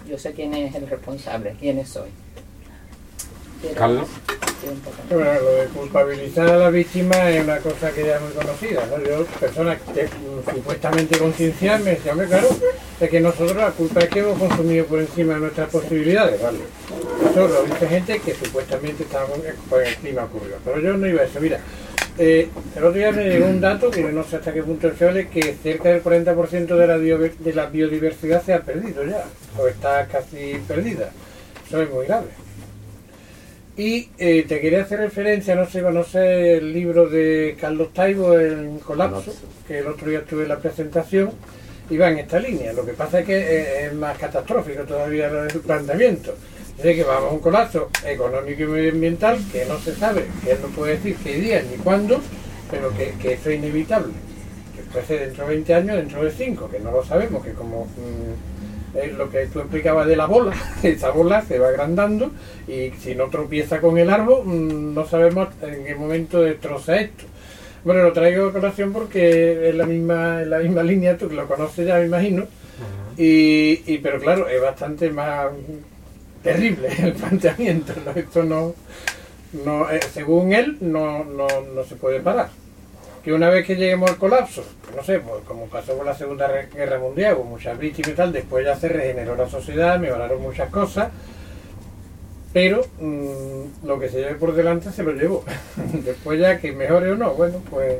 yo sé quién es el responsable, quiénes soy. Pero, Carlos. Bueno, lo de culpabilizar a la víctima es una cosa que ya es muy conocida, ¿no? Yo, personas que mm, supuestamente concienciadas, me decían, hombre, claro, es que nosotros la culpa es que hemos consumido por encima de nuestras posibilidades, ¿vale? Eso lo dice gente que supuestamente estaba por encima ocurrió, pero yo no iba a eso. Mira, eh, el otro día me llegó un dato, que no sé hasta qué punto es fiable, que cerca del cuarenta por ciento de la, bio, de la biodiversidad se ha perdido ya, o está casi perdida. Eso es muy grave. Y eh, te quería hacer referencia, no sé, no sé, el libro de Carlos Taibo, El colapso, que el otro día estuve en la presentación, y va en esta línea. Lo que pasa es que eh, es más catastrófico todavía el planteamiento. Dice que vamos a un colapso económico y medioambiental que no se sabe, que él no puede decir qué día ni cuándo, pero que, que eso es inevitable. Que puede ser dentro de veinte años, dentro de cinco, que no lo sabemos, que como... Mmm, es lo que tú explicabas de la bola, esa bola se va agrandando y si no tropieza con el árbol no sabemos en qué momento destroza esto. Bueno, lo traigo a colación porque es la misma, es la misma línea, tú que lo conoces ya me imagino, y, y pero claro, es bastante más terrible el planteamiento, ¿no? Esto no, no eh, según él no, no, no se puede parar. Que una vez que lleguemos al colapso, no sé, pues como pasó con la Segunda Guerra Mundial, hubo muchas víctimas y tal, después ya se regeneró la sociedad, mejoraron muchas cosas, pero mmm, lo que se lleve por delante se lo llevó. Después ya que mejore o no, bueno, pues...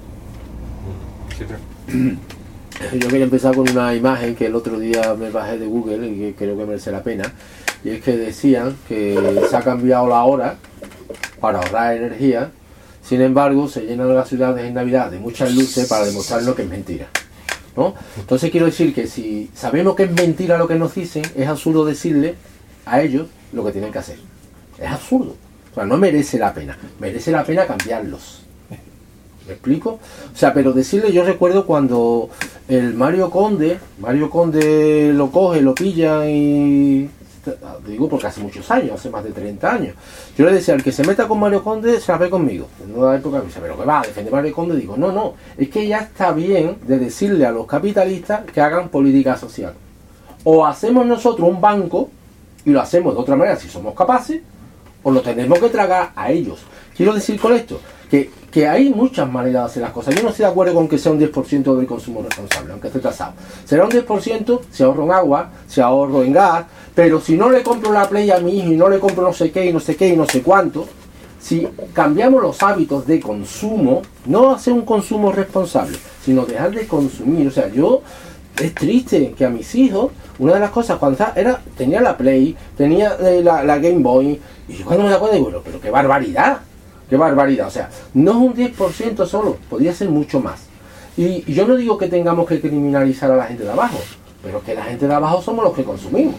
Yo quería empezar con una imagen que el otro día me bajé de Google y que creo que merece la pena, y es que decían que se ha cambiado la hora para ahorrar energía. Sin embargo, se llenan las ciudades en Navidad de muchas luces para demostrarnos que es mentira, ¿no? Entonces quiero decir que si sabemos que es mentira lo que nos dicen, es absurdo decirle a ellos lo que tienen que hacer. Es absurdo. O sea, no merece la pena. Merece la pena cambiarlos. ¿Me explico? O sea, pero decirle, yo recuerdo cuando el Mario Conde, Mario Conde lo coge, lo pilla y... digo porque hace muchos años, hace más de treinta años. Yo le decía, el que se meta con Mario Conde se la ve conmigo. En una época me dice, pero que va a defender Mario Conde. Digo, no, no, es que ya está bien de decirle a los capitalistas que hagan política social. O hacemos nosotros un banco y lo hacemos de otra manera si somos capaces, o lo tenemos que tragar a ellos. Quiero decir con esto que, que hay muchas maneras de hacer las cosas. Yo no estoy de acuerdo con que sea un diez por ciento del consumo responsable, aunque esté tasado. Será un diez por ciento si ahorro en agua, si ahorro en gas, pero si no le compro la Play a mi hijo y no le compro no sé qué y no sé qué y no sé cuánto, si cambiamos los hábitos de consumo, no hacer un consumo responsable, sino dejar de consumir. O sea, yo, es triste que a mis hijos, una de las cosas cuando estaba, era, tenía la Play, tenía eh, la, la Game Boy, y yo cuando me da cuenta digo, pero, pero qué barbaridad, qué barbaridad. O sea, no es un diez por ciento solo, podría ser mucho más. Y, y yo no digo que tengamos que criminalizar a la gente de abajo, pero que la gente de abajo somos los que consumimos.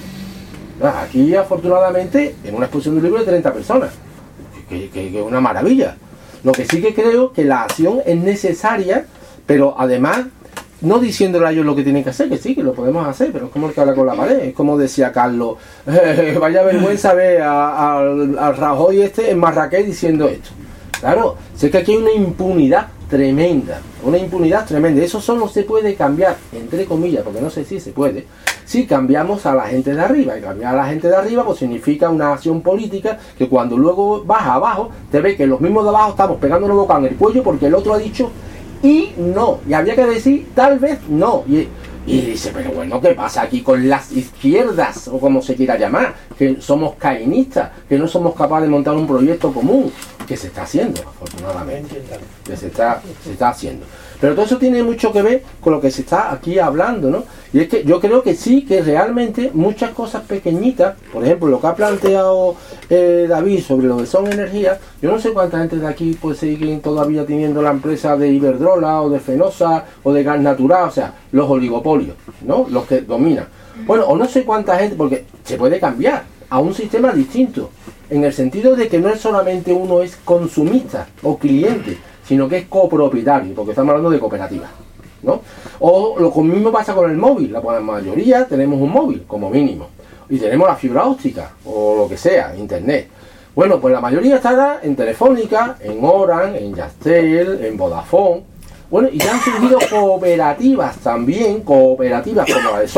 Aquí afortunadamente en una exposición de un libro de treinta personas, que, que, que es una maravilla. Lo que sí que creo que la acción es necesaria, pero además no diciéndole a ellos lo que tienen que hacer, que sí, que lo podemos hacer, pero es como el que habla con la pared. Es como decía Carlos, eh, vaya vergüenza ver al Rajoy este en Marrakech diciendo esto. Claro, sé que aquí hay una impunidad tremenda, una impunidad tremenda. Eso solo se puede cambiar, entre comillas, porque no sé si se puede, si cambiamos a la gente de arriba. Y cambiar a la gente de arriba pues significa una acción política que cuando luego vas abajo, te ves que los mismos de abajo estamos pegándonos boca en el cuello porque el otro ha dicho y no, y había que decir tal vez no. Y, y dice, pero bueno, ¿qué pasa aquí con las izquierdas, o como se quiera llamar? Que somos caínistas, que no somos capaces de montar un proyecto común, que se está haciendo, afortunadamente, que se está, se está haciendo. Pero todo eso tiene mucho que ver con lo que se está aquí hablando, ¿no? Y es que yo creo que sí, que realmente muchas cosas pequeñitas, por ejemplo, lo que ha planteado eh, David sobre lo de Son Energía, yo no sé cuánta gente de aquí pues siguen todavía teniendo la empresa de Iberdrola o de Fenosa o de Gas Natural, o sea, los oligopolios, ¿no? Los que dominan. Bueno, o no sé cuánta gente, porque se puede cambiar a un sistema distinto, en el sentido de que no es solamente uno es consumista o cliente, sino que es copropietario, porque estamos hablando de cooperativas, ¿no? O lo mismo pasa con el móvil. La mayoría tenemos un móvil, como mínimo, y tenemos la fibra óptica, o lo que sea, internet. Bueno, pues la mayoría estará en Telefónica, en Orange, en Yastel, en Vodafone. Bueno, y ya han surgido cooperativas también, cooperativas como la de Son,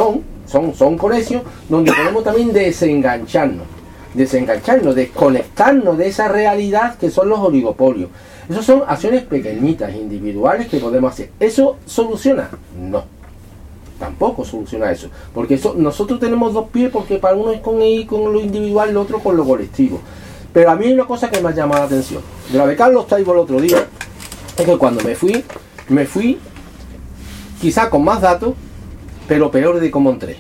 son, son conexiones donde podemos también desengancharnos, desengancharnos, desconectarnos de esa realidad que son los oligopolios. Esas son acciones pequeñitas, individuales que podemos hacer. ¿Eso soluciona? No. Tampoco soluciona eso. Porque eso, nosotros tenemos dos pies, porque para uno es con, con lo individual, el otro con lo colectivo. Pero a mí hay una cosa que me ha llamado la atención. Grabé Carlos Taibo el otro día, es que cuando me fui, me fui quizá con más datos, pero peor de cómo entré.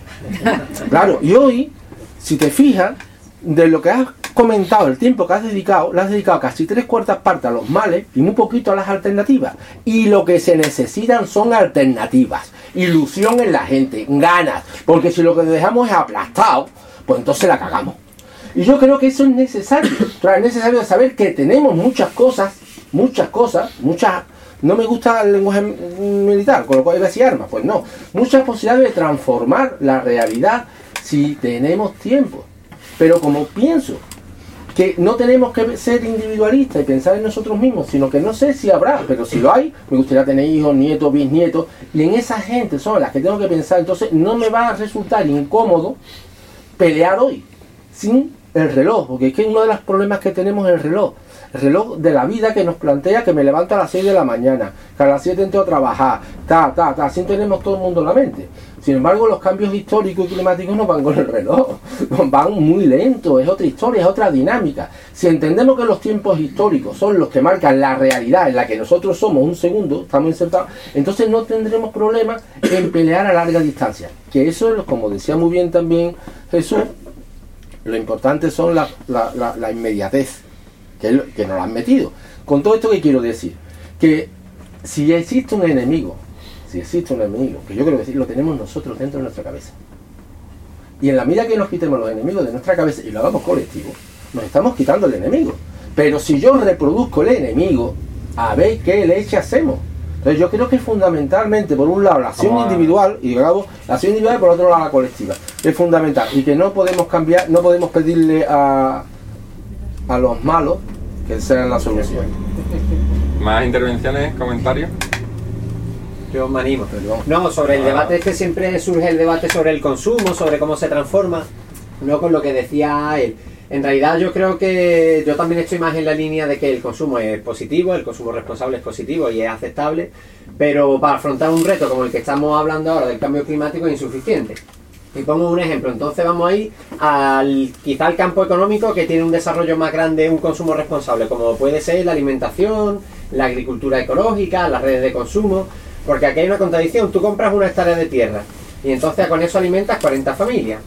Claro, y hoy, si te fijas, de lo que has comentado, el tiempo que has dedicado, le has dedicado casi tres cuartas partes a los males y muy poquito a las alternativas. Y lo que se necesitan son alternativas, ilusión en la gente, ganas, porque si lo que dejamos es aplastado, pues entonces la cagamos. Y yo creo que eso es necesario. Claro, es necesario saber que tenemos muchas cosas, muchas cosas, muchas... No me gusta el lenguaje militar, con lo cual iba a decir armas, pues no. Muchas posibilidades de transformar la realidad si tenemos tiempo. Pero como pienso que no tenemos que ser individualistas y pensar en nosotros mismos, sino que no sé si habrá, pero si lo hay, me gustaría tener hijos, nietos, bisnietos, y en esa gente son las que tengo que pensar. Entonces no me va a resultar incómodo pelear hoy sin el reloj, porque es que uno de los problemas que tenemos es el reloj. El reloj de la vida que nos plantea que me levanto a las seis de la mañana, que a las siete entro a trabajar, ta, ta, ta, así tenemos todo el mundo en la mente. Sin embargo, los cambios históricos y climáticos no van con el reloj, van muy lento, es otra historia, es otra dinámica. Si entendemos que los tiempos históricos son los que marcan la realidad en la que nosotros somos un segundo, estamos insertados, entonces no tendremos problemas en pelear a larga distancia. Que eso es, como decía muy bien también Jesús, lo importante son la, la, la, la inmediatez, que, es lo, que nos la han metido. Con todo esto que quiero decir, que si existe un enemigo, si existe un enemigo, que yo creo que lo tenemos nosotros dentro de nuestra cabeza, y en la medida que nos quitemos los enemigos de nuestra cabeza y lo hagamos colectivo, nos estamos quitando el enemigo. Pero si yo reproduzco el enemigo, a ver qué leche hacemos. Entonces yo creo que fundamentalmente, por un lado, la acción Vamos a... individual, y digamos, la acción individual y por otro lado la colectiva, es fundamental, y que no podemos cambiar, no podemos pedirle a, a los malos que sean la solución. ¿Más intervenciones, comentarios? Yo me animo. No, sobre el debate es que siempre surge el debate sobre el consumo, sobre cómo se transforma, no con lo que decía él. En realidad yo creo que yo también estoy más en la línea de que el consumo es positivo, el consumo responsable es positivo y es aceptable, pero para afrontar un reto como el que estamos hablando ahora del cambio climático es insuficiente. Y pongo un ejemplo, entonces vamos a ir al, quizá al campo económico que tiene un desarrollo más grande, un consumo responsable, como puede ser la alimentación, la agricultura ecológica, las redes de consumo, porque aquí hay una contradicción, tú compras una hectárea de tierra y entonces con eso alimentas cuarenta familias.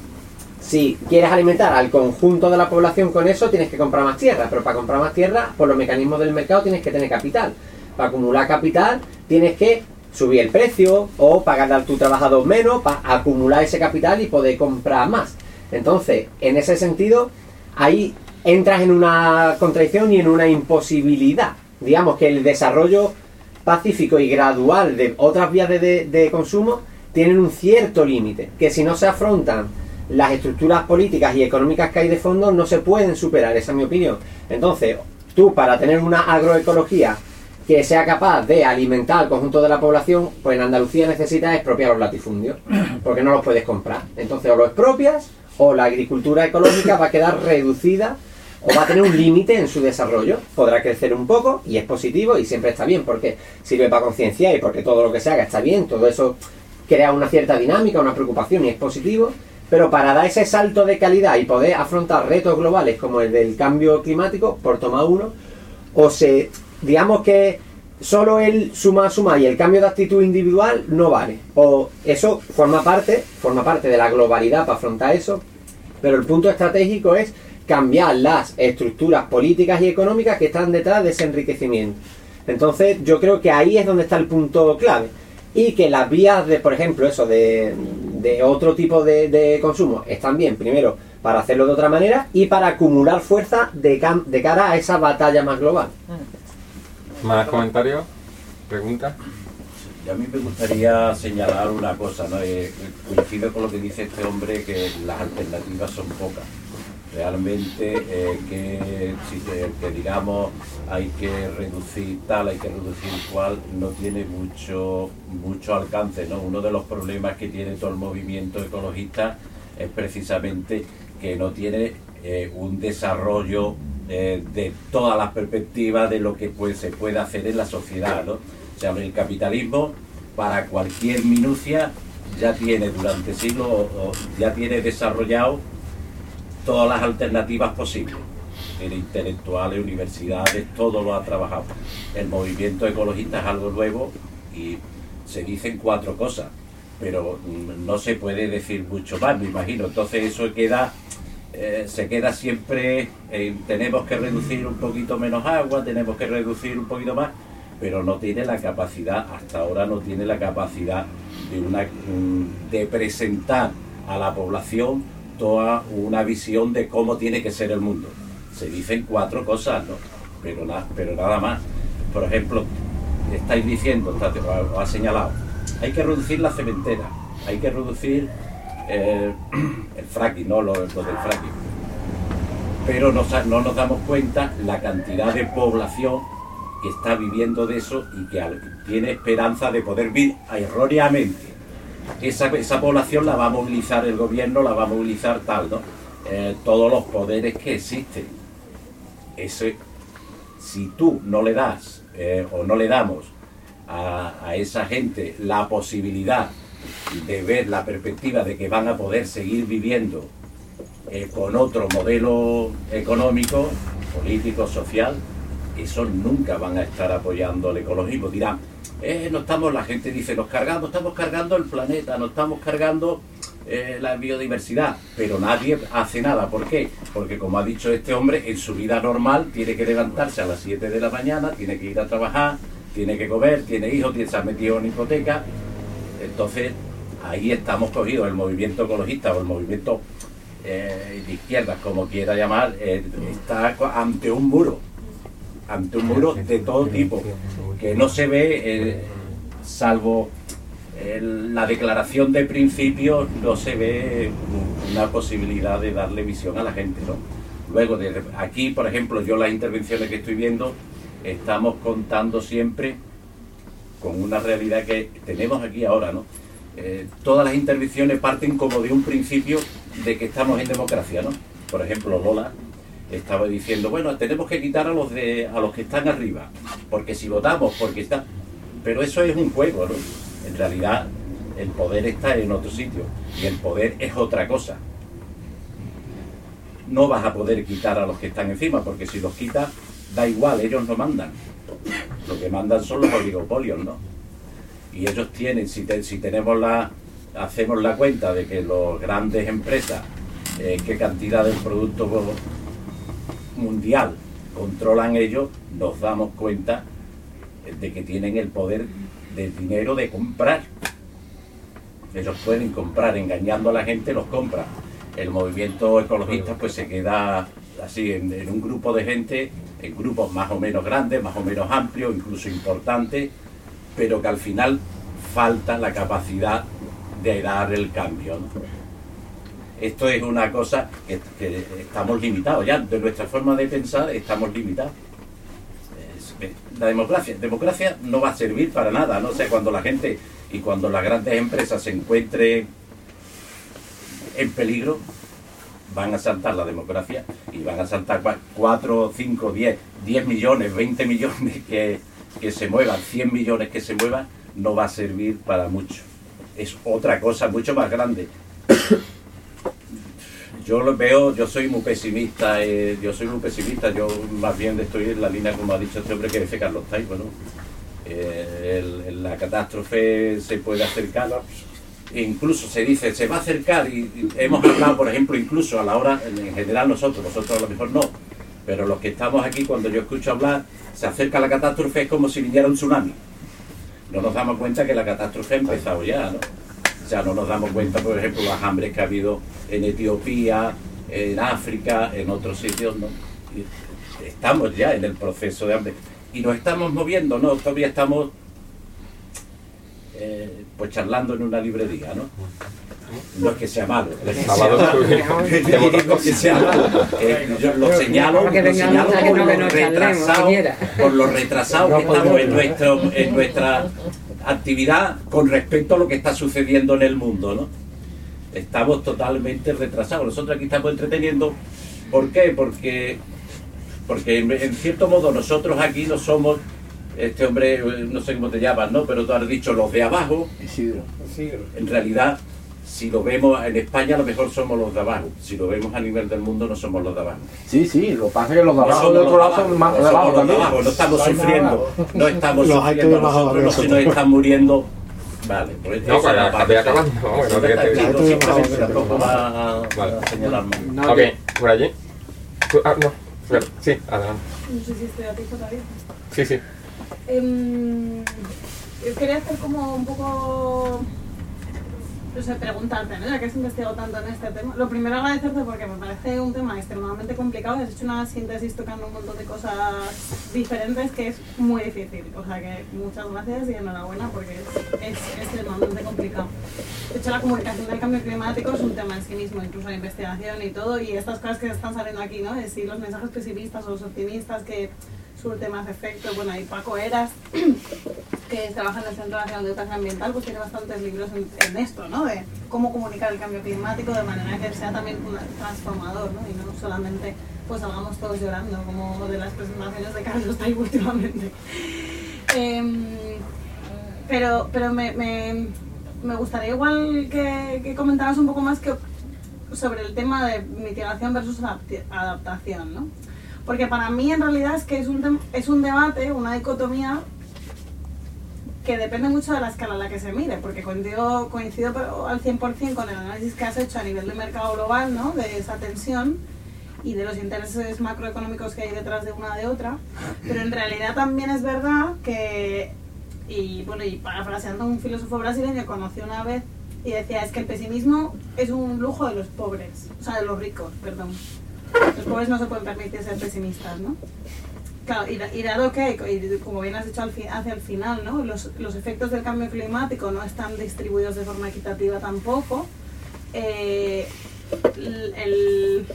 Si quieres alimentar al conjunto de la población con eso, tienes que comprar más tierra, pero para comprar más tierra, por los mecanismos del mercado tienes que tener capital. Para acumular capital tienes que subir el precio o pagarle a tu trabajador menos para acumular ese capital y poder comprar más. Entonces, en ese sentido, ahí entras en una contradicción y en una imposibilidad. Digamos que el desarrollo pacífico y gradual de otras vías de, de, de consumo tienen un cierto límite, que si no se afrontan las estructuras políticas y económicas que hay de fondo no se pueden superar, esa es mi opinión. Entonces, tú para tener una agroecología que sea capaz de alimentar al conjunto de la población, pues en Andalucía necesitas expropiar los latifundios, porque no los puedes comprar. Entonces o lo expropias o la agricultura ecológica va a quedar reducida o va a tener un límite en su desarrollo. Podrá crecer un poco y es positivo y siempre está bien porque sirve para concienciar y porque todo lo que se haga está bien, todo eso crea una cierta dinámica, una preocupación y es positivo. Pero para dar ese salto de calidad y poder afrontar retos globales como el del cambio climático, por tomar uno, o se, digamos que solo el suma suma y el cambio de actitud individual no vale. O eso forma parte, forma parte de la globalidad para afrontar eso, pero el punto estratégico es cambiar las estructuras políticas y económicas que están detrás de ese enriquecimiento. Entonces yo creo que ahí es donde está el punto clave. Y que las vías de, por ejemplo, eso de, de otro tipo de, de consumo están bien, primero, para hacerlo de otra manera y para acumular fuerza de, cam de cara a esa batalla más global. ¿Más comentarios? ¿Preguntas? Y a mí me gustaría señalar una cosa, ¿no? Eh, coincido con lo que dice este hombre, que las alternativas son pocas. Realmente eh, que, si te, que digamos hay que reducir tal, hay que reducir cual, no tiene mucho, mucho alcance, ¿no? Uno de los problemas que tiene todo el movimiento ecologista es precisamente que no tiene eh, un desarrollo eh, de todas las perspectivas de lo que pues, se puede hacer en la sociedad, ¿no? O sea, el capitalismo para cualquier minucia ya tiene durante siglos, o, o ya tiene desarrollado todas las alternativas posibles. Tiene intelectuales, universidades, todo lo ha trabajado. El movimiento ecologista es algo nuevo y se dicen cuatro cosas, pero no se puede decir mucho más, me imagino. Entonces eso queda, eh, se queda siempre, eh, tenemos que reducir un poquito menos agua, tenemos que reducir un poquito más, pero no tiene la capacidad, hasta ahora no tiene la capacidad de, una, de presentar a la población toda una visión de cómo tiene que ser el mundo. Se dicen cuatro cosas, ¿no? Pero, na, pero nada más. Por ejemplo, estáis diciendo, os ha señalado, hay que reducir la cementera, hay que reducir eh, el fracking, no lo, lo del fracking. Pero no, no nos damos cuenta la cantidad de población que está viviendo de eso y que tiene esperanza de poder vivir erróneamente. Esa, esa población la va a movilizar el gobierno, la va a movilizar tal, ¿no? Eh, todos los poderes que existen. Eso, si tú no le das eh, o no le damos a, a esa gente la posibilidad de ver la perspectiva de que van a poder seguir viviendo eh, con otro modelo económico, político, social, eso nunca van a estar apoyando el ecologismo. Dirán, eh, no estamos, la gente dice, nos cargamos, estamos cargando el planeta, nos estamos cargando eh, la biodiversidad, pero nadie hace nada. ¿Por qué? Porque como ha dicho este hombre, en su vida normal tiene que levantarse a las siete de la mañana, tiene que ir a trabajar, tiene que comer, tiene hijos, tiene, se ha metido en hipoteca. Entonces ahí estamos cogidos, el movimiento ecologista o el movimiento eh, de izquierdas, como quiera llamar, eh, está ante un muro. ante un muro de todo tipo, que no se ve, eh, salvo eh, la declaración de principios, no se ve una posibilidad de darle visión a la gente, ¿no? Luego, desde aquí, por ejemplo, yo las intervenciones que estoy viendo, estamos contando siempre con una realidad que tenemos aquí ahora, ¿no? Eh, todas las intervenciones parten como de un principio de que estamos en democracia, ¿no? Por ejemplo, Lola estaba diciendo, bueno, tenemos que quitar a los de a los que están arriba, porque si votamos, porque está... Pero eso es un juego, ¿no? En realidad, el poder está en otro sitio, y el poder es otra cosa. No vas a poder quitar a los que están encima, porque si los quitas, da igual, ellos no mandan. Lo que mandan son los oligopolios, ¿no? Y ellos tienen, si, te, si tenemos la... hacemos la cuenta de que las grandes empresas, eh, qué cantidad del producto mundial controlan ellos, nos damos cuenta de que tienen el poder del dinero de comprar. Ellos pueden comprar, engañando a la gente, los compran. El movimiento ecologista pues se queda así en, en un grupo de gente, en grupos más o menos grandes, más o menos amplios, incluso importantes, pero que al final falta la capacidad de dar el cambio, ¿no? Esto es una cosa que, que estamos limitados ya, de nuestra forma de pensar estamos limitados. La democracia, democracia no va a servir para nada, no sé, cuando la gente y cuando las grandes empresas se encuentren en peligro, van a saltar la democracia y van a saltar cuatro, cinco, diez, diez millones, veinte millones que, que se muevan, cien millones que se muevan, no va a servir para mucho. Es otra cosa mucho más grande. Yo lo veo, yo soy muy pesimista, eh, yo soy muy pesimista, yo más bien estoy en la línea, como ha dicho este hombre, que dice Carlos Tais, bueno, eh, el, el, la catástrofe se puede acercar, e incluso se dice, se va a acercar, y, y hemos hablado, por ejemplo, incluso a la hora, en general nosotros, nosotros a lo mejor no, pero los que estamos aquí, cuando yo escucho hablar, se acerca la catástrofe, es como si viniera un tsunami. No nos damos cuenta que la catástrofe ha empezado ya, ¿no? O sea, no nos damos cuenta, por ejemplo, las hambres que ha habido en Etiopía, en África, en otros sitios, ¿no? Y estamos ya en el proceso de hambre. Y nos estamos moviendo, ¿no? Todavía estamos eh, pues charlando en una librería, ¿no? No es que sea malo, el sábado no es que sea malo, eh, yo lo señalo, lo señalo por lo retrasado, por lo retrasado que estamos en, nuestro, en nuestra actividad con respecto a lo que está sucediendo en el mundo, ¿no? Estamos totalmente retrasados. Nosotros aquí estamos entreteniendo. ¿Por qué? Porque, porque en, en cierto modo nosotros aquí no somos, este hombre, no sé cómo te llamas, ¿no? Pero tú has dicho los de abajo. Isidro. En realidad, si lo vemos en España, a lo mejor somos los de abajo. Si lo vemos a nivel del mundo, no somos los de abajo. Sí, sí, lo que pasa es que los de abajo, de otro lado, son más de abajo también. No estamos sufriendo, no estamos sufriendo nosotros, no, si nos están muriendo. Vale, pues no, para acabé acabando. Bueno, que te tampoco va a señalarme. Ok, por allí. Ah, no, sí, adelante. No sé si estoy a ti todavía. Sí, sí. Um, yo quería hacer como un poco, no sé, preguntarte, ¿no? Ya que has investigado tanto en este tema. Lo primero, agradecerte porque me parece un tema extremadamente complicado. Has hecho una síntesis tocando un montón de cosas diferentes que es muy difícil. O sea que muchas gracias y enhorabuena porque es, es extremadamente complicado. De hecho, la comunicación del cambio climático es un tema en sí mismo, incluso la investigación y todo. Y estas cosas que están saliendo aquí, ¿no? De si los mensajes pesimistas o los optimistas que surte más efecto. Bueno, y Paco Eras, que trabaja en el Centro Nacional de Educación Ambiental, pues tiene bastantes libros en, en esto, ¿no? De cómo comunicar el cambio climático de manera que sea también un transformador, ¿no? Y no solamente pues salgamos todos llorando, como de las presentaciones de Carlos Tay últimamente. Eh, pero pero me, me, me gustaría igual que, que comentaras un poco más que, sobre el tema de mitigación versus adaptación, ¿no? Porque para mí en realidad es que es un, es un debate, una dicotomía que depende mucho de la escala a la que se mire, porque coincido, coincido pero al cien por cien con el análisis que has hecho a nivel de mercado global, ¿no? De esa tensión y de los intereses macroeconómicos que hay detrás de una de otra, pero en realidad también es verdad que, y bueno, y parafraseando a un filósofo brasileño, conocí una vez y decía, es que el pesimismo es un lujo de los pobres, o sea, de los ricos, perdón. Los pobres no se pueden permitir ser pesimistas, ¿no? Claro, y, y dado que, y como bien has dicho al fi, hacia el final, ¿no? Los, los efectos del cambio climático no están distribuidos de forma equitativa tampoco. Eh, el,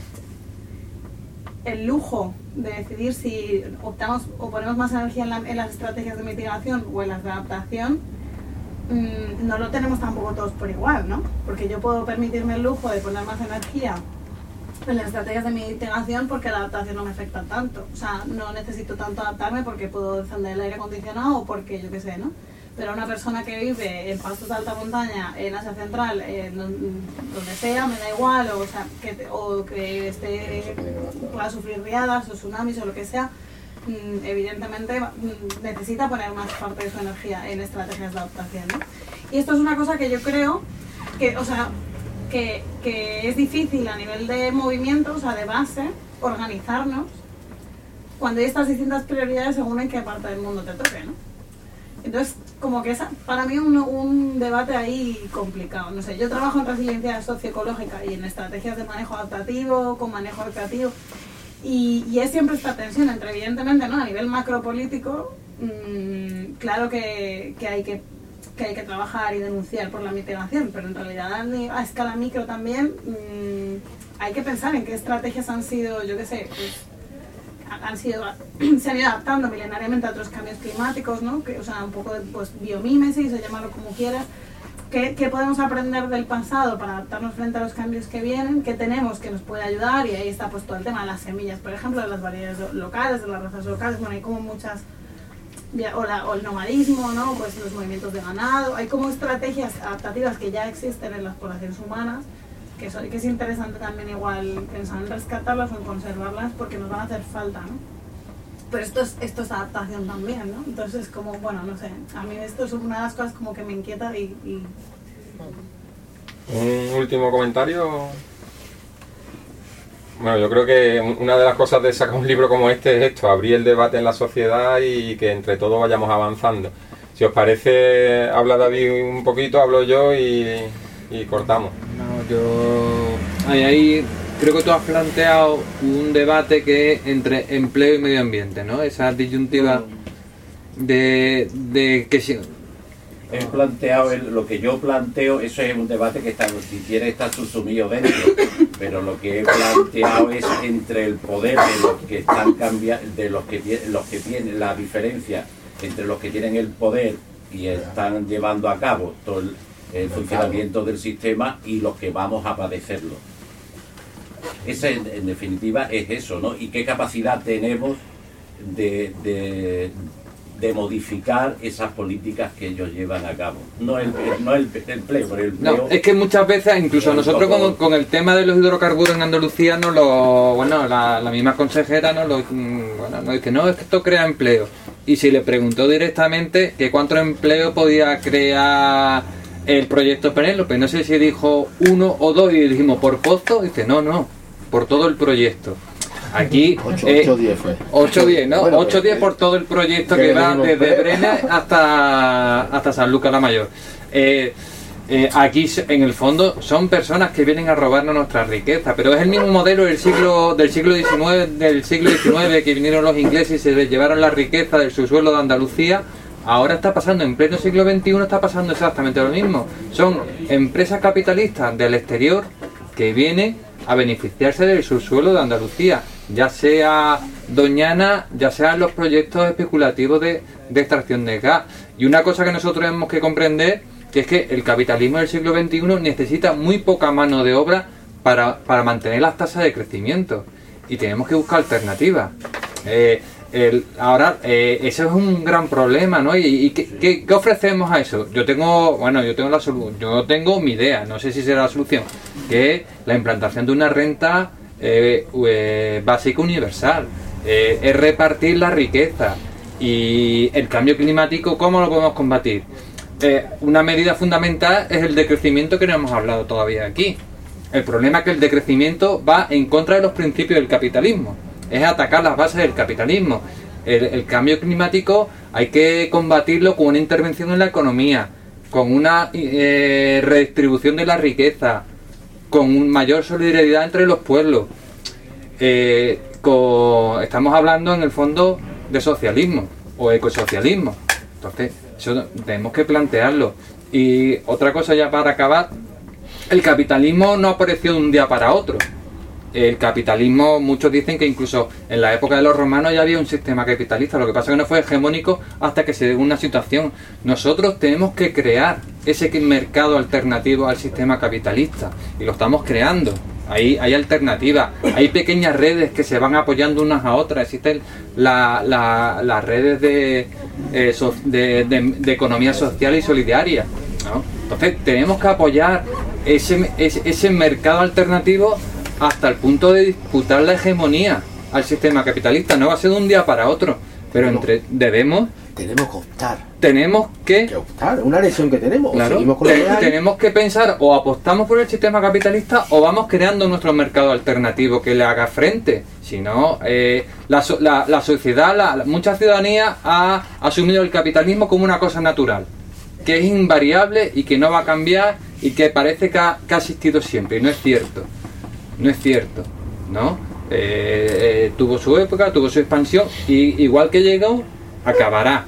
el lujo de decidir si optamos o ponemos más energía en, la, en las estrategias de mitigación o en las de adaptación, mmm, no lo tenemos tampoco todos por igual, ¿no? Porque yo puedo permitirme el lujo de poner más energía en las estrategias de mitigación porque la adaptación no me afecta tanto. O sea, no necesito tanto adaptarme porque puedo encender el aire acondicionado o porque yo qué sé, ¿no? Pero una persona que vive en pastos de alta montaña, en Asia Central, en donde sea, me da igual, o, o sea, que, o que esté, pueda sufrir riadas o tsunamis o lo que sea, evidentemente necesita poner más parte de su energía en estrategias de adaptación, ¿no? Y esto es una cosa que yo creo que, o sea, Que, que es difícil a nivel de movimiento, o sea, de base, organizarnos cuando hay estas distintas prioridades según en qué parte del mundo te toque, ¿no? Entonces, como que es para mí un, un debate ahí complicado. No sé, yo trabajo en resiliencia socioecológica y en estrategias de manejo adaptativo, con manejo recreativo, y, y es siempre esta tensión entre, evidentemente, ¿no? A nivel macropolítico, mmm, claro que, que hay que que hay que trabajar y denunciar por la mitigación, pero en realidad a escala micro también mmm, hay que pensar en qué estrategias han sido, yo qué sé, pues, han sido, se han ido adaptando milenariamente a otros cambios climáticos, ¿no? Que, o sea, un poco de pues, biomímesis, o llamarlo como quieras. ¿Qué, ¿Qué podemos aprender del pasado para adaptarnos frente a los cambios que vienen? ¿Qué tenemos que nos puede ayudar? Y ahí está pues todo el tema de las semillas, por ejemplo, de las variedades locales, de las razas locales. Bueno, hay como muchas... O, la, o el nomadismo, ¿no? Pues los movimientos de ganado, hay como estrategias adaptativas que ya existen en las poblaciones humanas, que, son, que es interesante también igual pensar en rescatarlas o en conservarlas porque nos van a hacer falta, ¿no? Pero esto es, esto es adaptación también, ¿no? Entonces es como, bueno, no sé, a mí esto es una de las cosas como que me inquieta y... y... Un último comentario. Bueno, yo creo que una de las cosas de sacar un libro como este es esto, abrir el debate en la sociedad y que entre todos vayamos avanzando. Si os parece, habla David un poquito, hablo yo y, y cortamos. No, yo... Ahí, ahí creo que tú has planteado un debate que es entre empleo y medio ambiente, ¿no? Esa disyuntiva de, de que si... he planteado, el- lo que yo planteo, eso es un debate que está, si quiere está subsumido dentro, pero lo que he planteado es entre el poder de los que están cambiando, de los que tienen, los que tienen la diferencia entre los que tienen el poder y están llevando a cabo todo el, el funcionamiento del sistema y los que vamos a padecerlo. Ese, en, en definitiva, es eso, ¿no? Y qué capacidad tenemos de, de, de modificar esas políticas que ellos llevan a cabo. No el, no el, el empleo, pero el empleo... No, es que muchas veces, incluso nosotros con, con el tema de los hidrocarburos en Andalucía, nos lo, bueno, la, la misma consejera nos, lo, bueno, nos dice, no, es que esto crea empleo. Y si le preguntó directamente que cuánto empleo podía crear el proyecto Penélope, no sé si dijo uno o dos, y dijimos, ¿por pozo? Y dice, no, no, por todo el proyecto. Aquí ocho diez fue. ocho diez, ¿no? Bueno, ocho diez por todo el proyecto que que va venimos desde por- Brenes hasta, hasta San Lucas la Mayor. Eh, eh, aquí en el fondo son personas que vienen a robarnos nuestra riqueza, pero es el mismo modelo del siglo del siglo diecinueve, del siglo diecinueve, que vinieron los ingleses y se les llevaron la riqueza del subsuelo de Andalucía. Ahora está pasando, en pleno siglo veintiuno está pasando exactamente lo mismo. Son empresas capitalistas del exterior que vienen a beneficiarse del subsuelo de Andalucía, ya sea Doñana, ya sean los proyectos especulativos de, de extracción de gas. Y una cosa que nosotros tenemos que comprender, que es que el capitalismo del siglo veintiuno necesita muy poca mano de obra para, para mantener las tasas de crecimiento, y tenemos que buscar alternativas. Eh, el, ahora, eh, eso es un gran problema, ¿no? ¿Y, y qué, qué, qué ofrecemos a eso? Yo tengo, bueno, yo tengo la solu yo tengo mi idea, no sé si será la solución, que es la implantación de una renta eh, eh, básica universal, eh, es repartir la riqueza. Y el cambio climático, ¿cómo lo podemos combatir? Eh, una medida fundamental es el decrecimiento, que no hemos hablado todavía aquí. El problema es que el decrecimiento va en contra de los principios del capitalismo, es atacar las bases del capitalismo. El, el cambio climático hay que combatirlo con una intervención en la economía, con una eh, redistribución de la riqueza, con un mayor solidaridad entre los pueblos. Eh, con, estamos hablando en el fondo de socialismo o ecosocialismo. Entonces, eso tenemos que plantearlo. Y otra cosa ya para acabar, el capitalismo no apareció de un día para otro. El capitalismo, muchos dicen que incluso en la época de los romanos ya había un sistema capitalista, lo que pasa es que no fue hegemónico hasta que se dio una situación. Nosotros tenemos que crear ese mercado alternativo al sistema capitalista, y lo estamos creando. Ahí hay alternativas, hay pequeñas redes que se van apoyando unas a otras, existen la, la, las redes de, eh, so, de, de, de economía social y solidaria, ¿no? Entonces tenemos que apoyar ese, ese, ese mercado alternativo hasta el punto de disputar la hegemonía al sistema capitalista. No va a ser de un día para otro, pero entre debemos Tenemos que optar. tenemos que Que optar, una elección que tenemos. Claro, O seguimos con lo te- que hay. tenemos que pensar, o apostamos por el sistema capitalista o vamos creando nuestro mercado alternativo que le haga frente. Si no, eh, la, so- la, la sociedad, la, la- mucha ciudadanía ha asumido el capitalismo como una cosa natural, que es invariable y que no va a cambiar y que parece que ha, que ha existido siempre. Y no es cierto, no es cierto, ¿no? Eh, eh, tuvo su época, tuvo su expansión, y igual que llegó, acabará.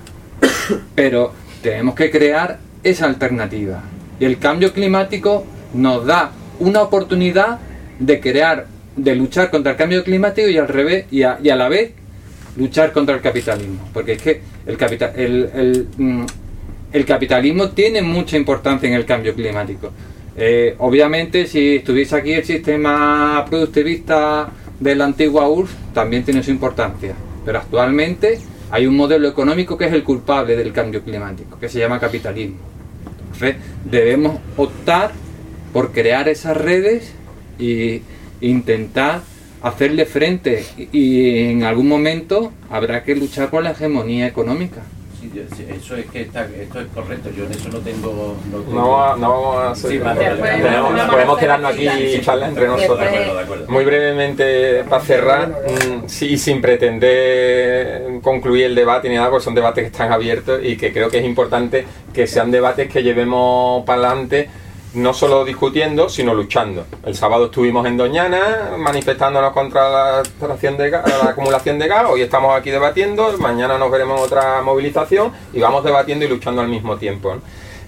Pero tenemos que crear esa alternativa. Y el cambio climático nos da una oportunidad de crear, de luchar contra el cambio climático y al revés, y a, y a la vez luchar contra el capitalismo. Porque es que el, capital, el, el, mm, el capitalismo tiene mucha importancia en el cambio climático. Eh, obviamente, si estuviese aquí el sistema productivista de la antigua U R S S, también tiene su importancia. Pero actualmente hay un modelo económico que es el culpable del cambio climático, que se llama capitalismo. Entonces, debemos optar por crear esas redes e intentar hacerle frente, y, y en algún momento habrá que luchar por la hegemonía económica. Sí, yo- sí, eso es que está, esto es correcto, yo en eso no tengo... No, tengo- No, va- no vamos a Sí, hacer. vale, vale, vale. Tenemos- Vamos a podemos hacer quedarnos aquí actividades. y charlar entre Después- nosotros. De acuerdo, de acuerdo. Muy brevemente, para cerrar, mm, sí, sin pretender concluir el debate ni nada, porque son debates que están abiertos y que creo que es importante que sean debates que llevemos para adelante, no solo discutiendo, sino luchando. El sábado estuvimos en Doñana manifestándonos contra la, extracción de gas, la acumulación de gas, hoy estamos aquí debatiendo, mañana nos veremos en otra movilización y vamos debatiendo y luchando al mismo tiempo, ¿no?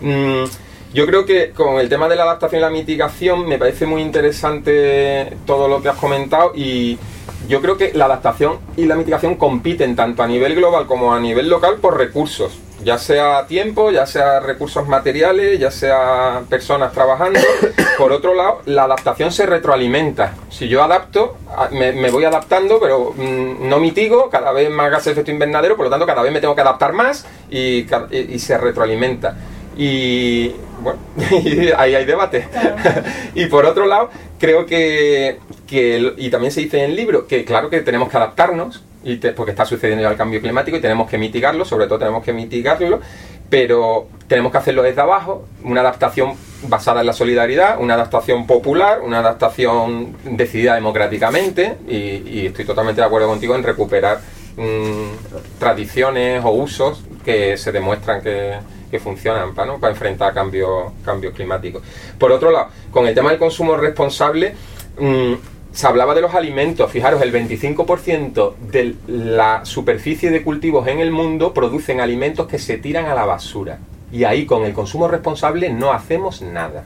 Mm, yo creo que con el tema de la adaptación y la mitigación me parece muy interesante todo lo que has comentado, y yo creo que la adaptación y la mitigación compiten tanto a nivel global como a nivel local por recursos, ya sea tiempo, ya sea recursos materiales, ya sea personas trabajando. Por otro lado, la adaptación se retroalimenta. Si yo adapto, me, me voy adaptando, pero mmm, no mitigo, cada vez más gases de efecto invernadero, por lo tanto cada vez me tengo que adaptar más y, y, y se retroalimenta. Y bueno, ahí hay debate. Claro. Y por otro lado, creo que, que, y también se dice en el libro, que claro que tenemos que adaptarnos, y te, porque está sucediendo ya el cambio climático y tenemos que mitigarlo, sobre todo tenemos que mitigarlo, pero tenemos que hacerlo desde abajo, una adaptación basada en la solidaridad, una adaptación popular, una adaptación decidida democráticamente, y, y estoy totalmente de acuerdo contigo en recuperar mmm, tradiciones o usos que se demuestran que, que funcionan para, ¿no? para enfrentar cambios cambios climáticos. Por otro lado, con el tema del consumo responsable, mmm, se hablaba de los alimentos. Fijaros, el veinticinco por ciento de la superficie de cultivos en el mundo producen alimentos que se tiran a la basura. Y ahí, con el consumo responsable, no hacemos nada.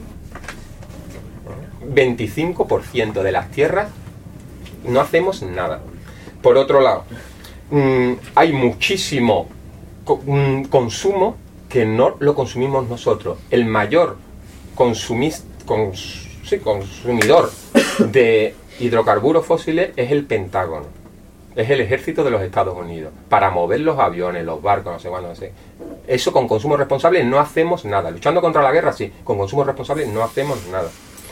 veinticinco por ciento de las tierras no hacemos nada. Por otro lado, mmm, hay muchísimo co mmm, consumo que no lo consumimos nosotros. El mayor consumis cons sí, consumidor de hidrocarburos fósiles es el Pentágono, es el ejército de los Estados Unidos, para mover los aviones, los barcos, no sé cuándo, no sé. Eso con consumo responsable no hacemos nada. Luchando contra la guerra, sí, con consumo responsable no hacemos nada.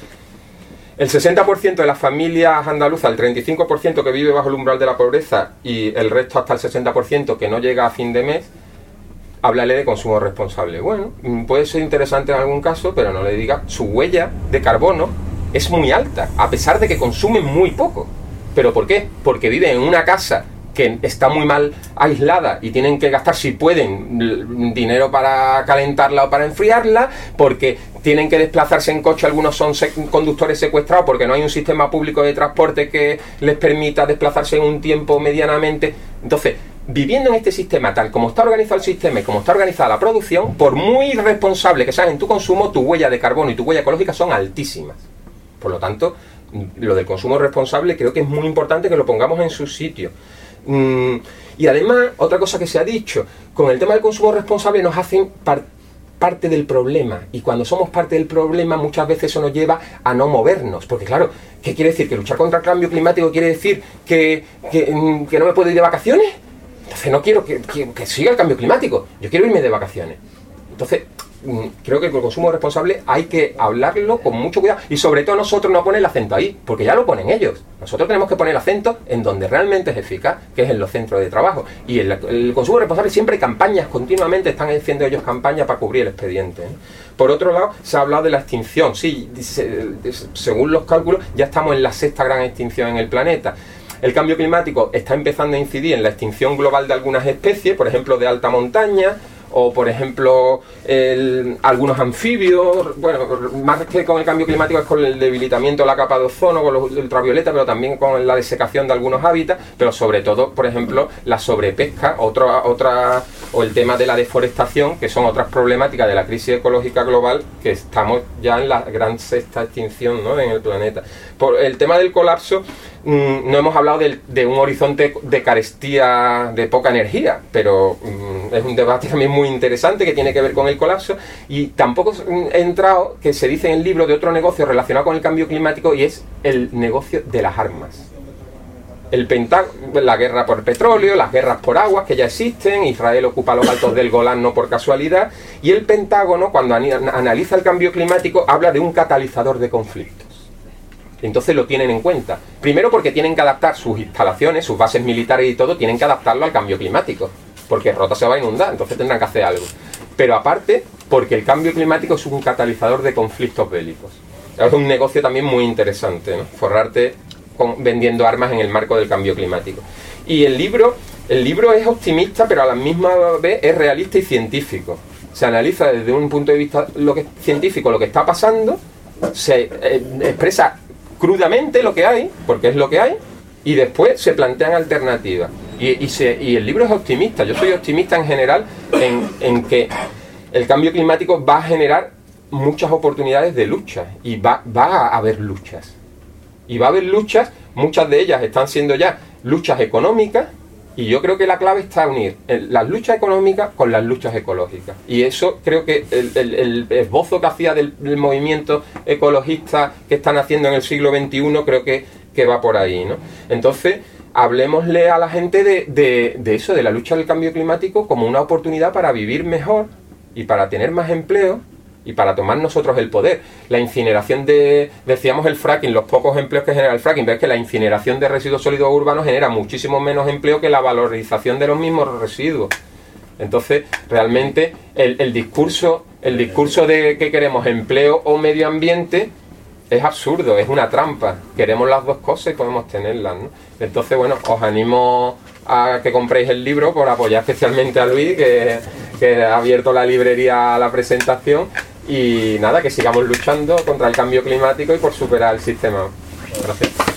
El sesenta por ciento de las familias andaluzas, el treinta y cinco por ciento que vive bajo el umbral de la pobreza y el resto hasta el sesenta por ciento que no llega a fin de mes, háblale de consumo responsable. Bueno, puede ser interesante en algún caso, pero no le diga, su huella de carbono es muy alta, a pesar de que consumen muy poco. ¿Pero por qué? Porque viven en una casa que está muy mal aislada y tienen que gastar, si pueden, dinero para calentarla o para enfriarla, porque tienen que desplazarse en coche, algunos son sec conductores secuestrados porque no hay un sistema público de transporte que les permita desplazarse en un tiempo medianamente. Entonces, viviendo en este sistema, tal como está organizado el sistema y como está organizada la producción, por muy responsable que seas en tu consumo, tu huella de carbono y tu huella ecológica son altísimas. Por lo tanto, lo del consumo responsable creo que es muy importante que lo pongamos en su sitio. Mm, y además, otra cosa que se ha dicho, con el tema del consumo responsable nos hacen par parte del problema, y cuando somos parte del problema muchas veces eso nos lleva a no movernos, porque claro, ¿qué quiere decir? ¿Que luchar contra el cambio climático quiere decir que, que, que no me puedo ir de vacaciones? Entonces no quiero que, que, que siga el cambio climático, yo quiero irme de vacaciones. Entonces, creo que con el consumo responsable hay que hablarlo con mucho cuidado, y sobre todo nosotros no poner el acento ahí, porque ya lo ponen ellos. Nosotros tenemos que poner el acento en donde realmente es eficaz, que es en los centros de trabajo. Y el, el consumo responsable siempre hay campañas, continuamente están haciendo ellos campañas para cubrir el expediente, ¿eh? Por otro lado, se ha hablado de la extinción. Sí, dice, según los cálculos, ya estamos en la sexta gran extinción en el planeta. El cambio climático está empezando a incidir en la extinción global de algunas especies, por ejemplo de alta montaña, o por ejemplo el, algunos anfibios. Bueno, más que con el cambio climático es con el debilitamiento de la capa de ozono, con los ultravioleta, pero también con la desecación de algunos hábitats, pero sobre todo, por ejemplo, la sobrepesca, otra, otra, o el tema de la deforestación, que son otras problemáticas de la crisis ecológica global, que estamos ya en la gran sexta extinción, ¿no?, en el planeta. Por el tema del colapso, mmm, no hemos hablado de, de un horizonte de carestía, de poca energía, pero mmm, es un debate también muy interesante que tiene que ver con el colapso, y tampoco he entrado, que se dice en el libro, de otro negocio relacionado con el cambio climático, y es el negocio de las armas. El Pentágono, la guerra por petróleo, las guerras por aguas que ya existen, Israel ocupa los altos del Golán no por casualidad, y el Pentágono, cuando analiza el cambio climático, habla de un catalizador de conflictos. Entonces lo tienen en cuenta. Primero porque tienen que adaptar sus instalaciones, sus bases militares y todo, tienen que adaptarlo al cambio climático, porque Rota se va a inundar, entonces tendrán que hacer algo. Pero aparte, porque el cambio climático es un catalizador de conflictos bélicos. Es un negocio también muy interesante, ¿no?, forrarte con, vendiendo armas en el marco del cambio climático. Y el libro, el libro es optimista, pero a la misma vez es realista y científico. Se analiza desde un punto de vista lo que, científico lo que está pasando, se eh, expresa crudamente lo que hay, porque es lo que hay, y después se plantean alternativas. Y, y, se, y el libro es optimista. Yo soy optimista en general en, en, que, el cambio climático va a generar muchas oportunidades de lucha y va, va a haber luchas. Y va a haber luchas, muchas de ellas están siendo ya luchas económicas, y yo creo que la clave está unir las luchas económicas con las luchas ecológicas. Y eso creo que el, el, el esbozo que hacía del, del movimiento ecologista que están haciendo en el siglo veintiuno creo que, que va por ahí, ¿no? Entonces, hablemosle a la gente de, de, de eso, de la lucha del cambio climático como una oportunidad para vivir mejor y para tener más empleo y para tomar nosotros el poder. La incineración de, decíamos el fracking, los pocos empleos que genera el fracking, ves que la incineración de residuos sólidos urbanos genera muchísimo menos empleo que la valorización de los mismos residuos. Entonces, realmente, el, el discurso, el discurso de que queremos empleo o medio ambiente es absurdo, es una trampa. Queremos las dos cosas y podemos tenerlas, ¿no? Entonces, bueno, os animo a que compréis el libro por apoyar especialmente a Luis, que, que ha abierto la librería a la presentación, y nada, que sigamos luchando contra el cambio climático y por superar el sistema. Gracias.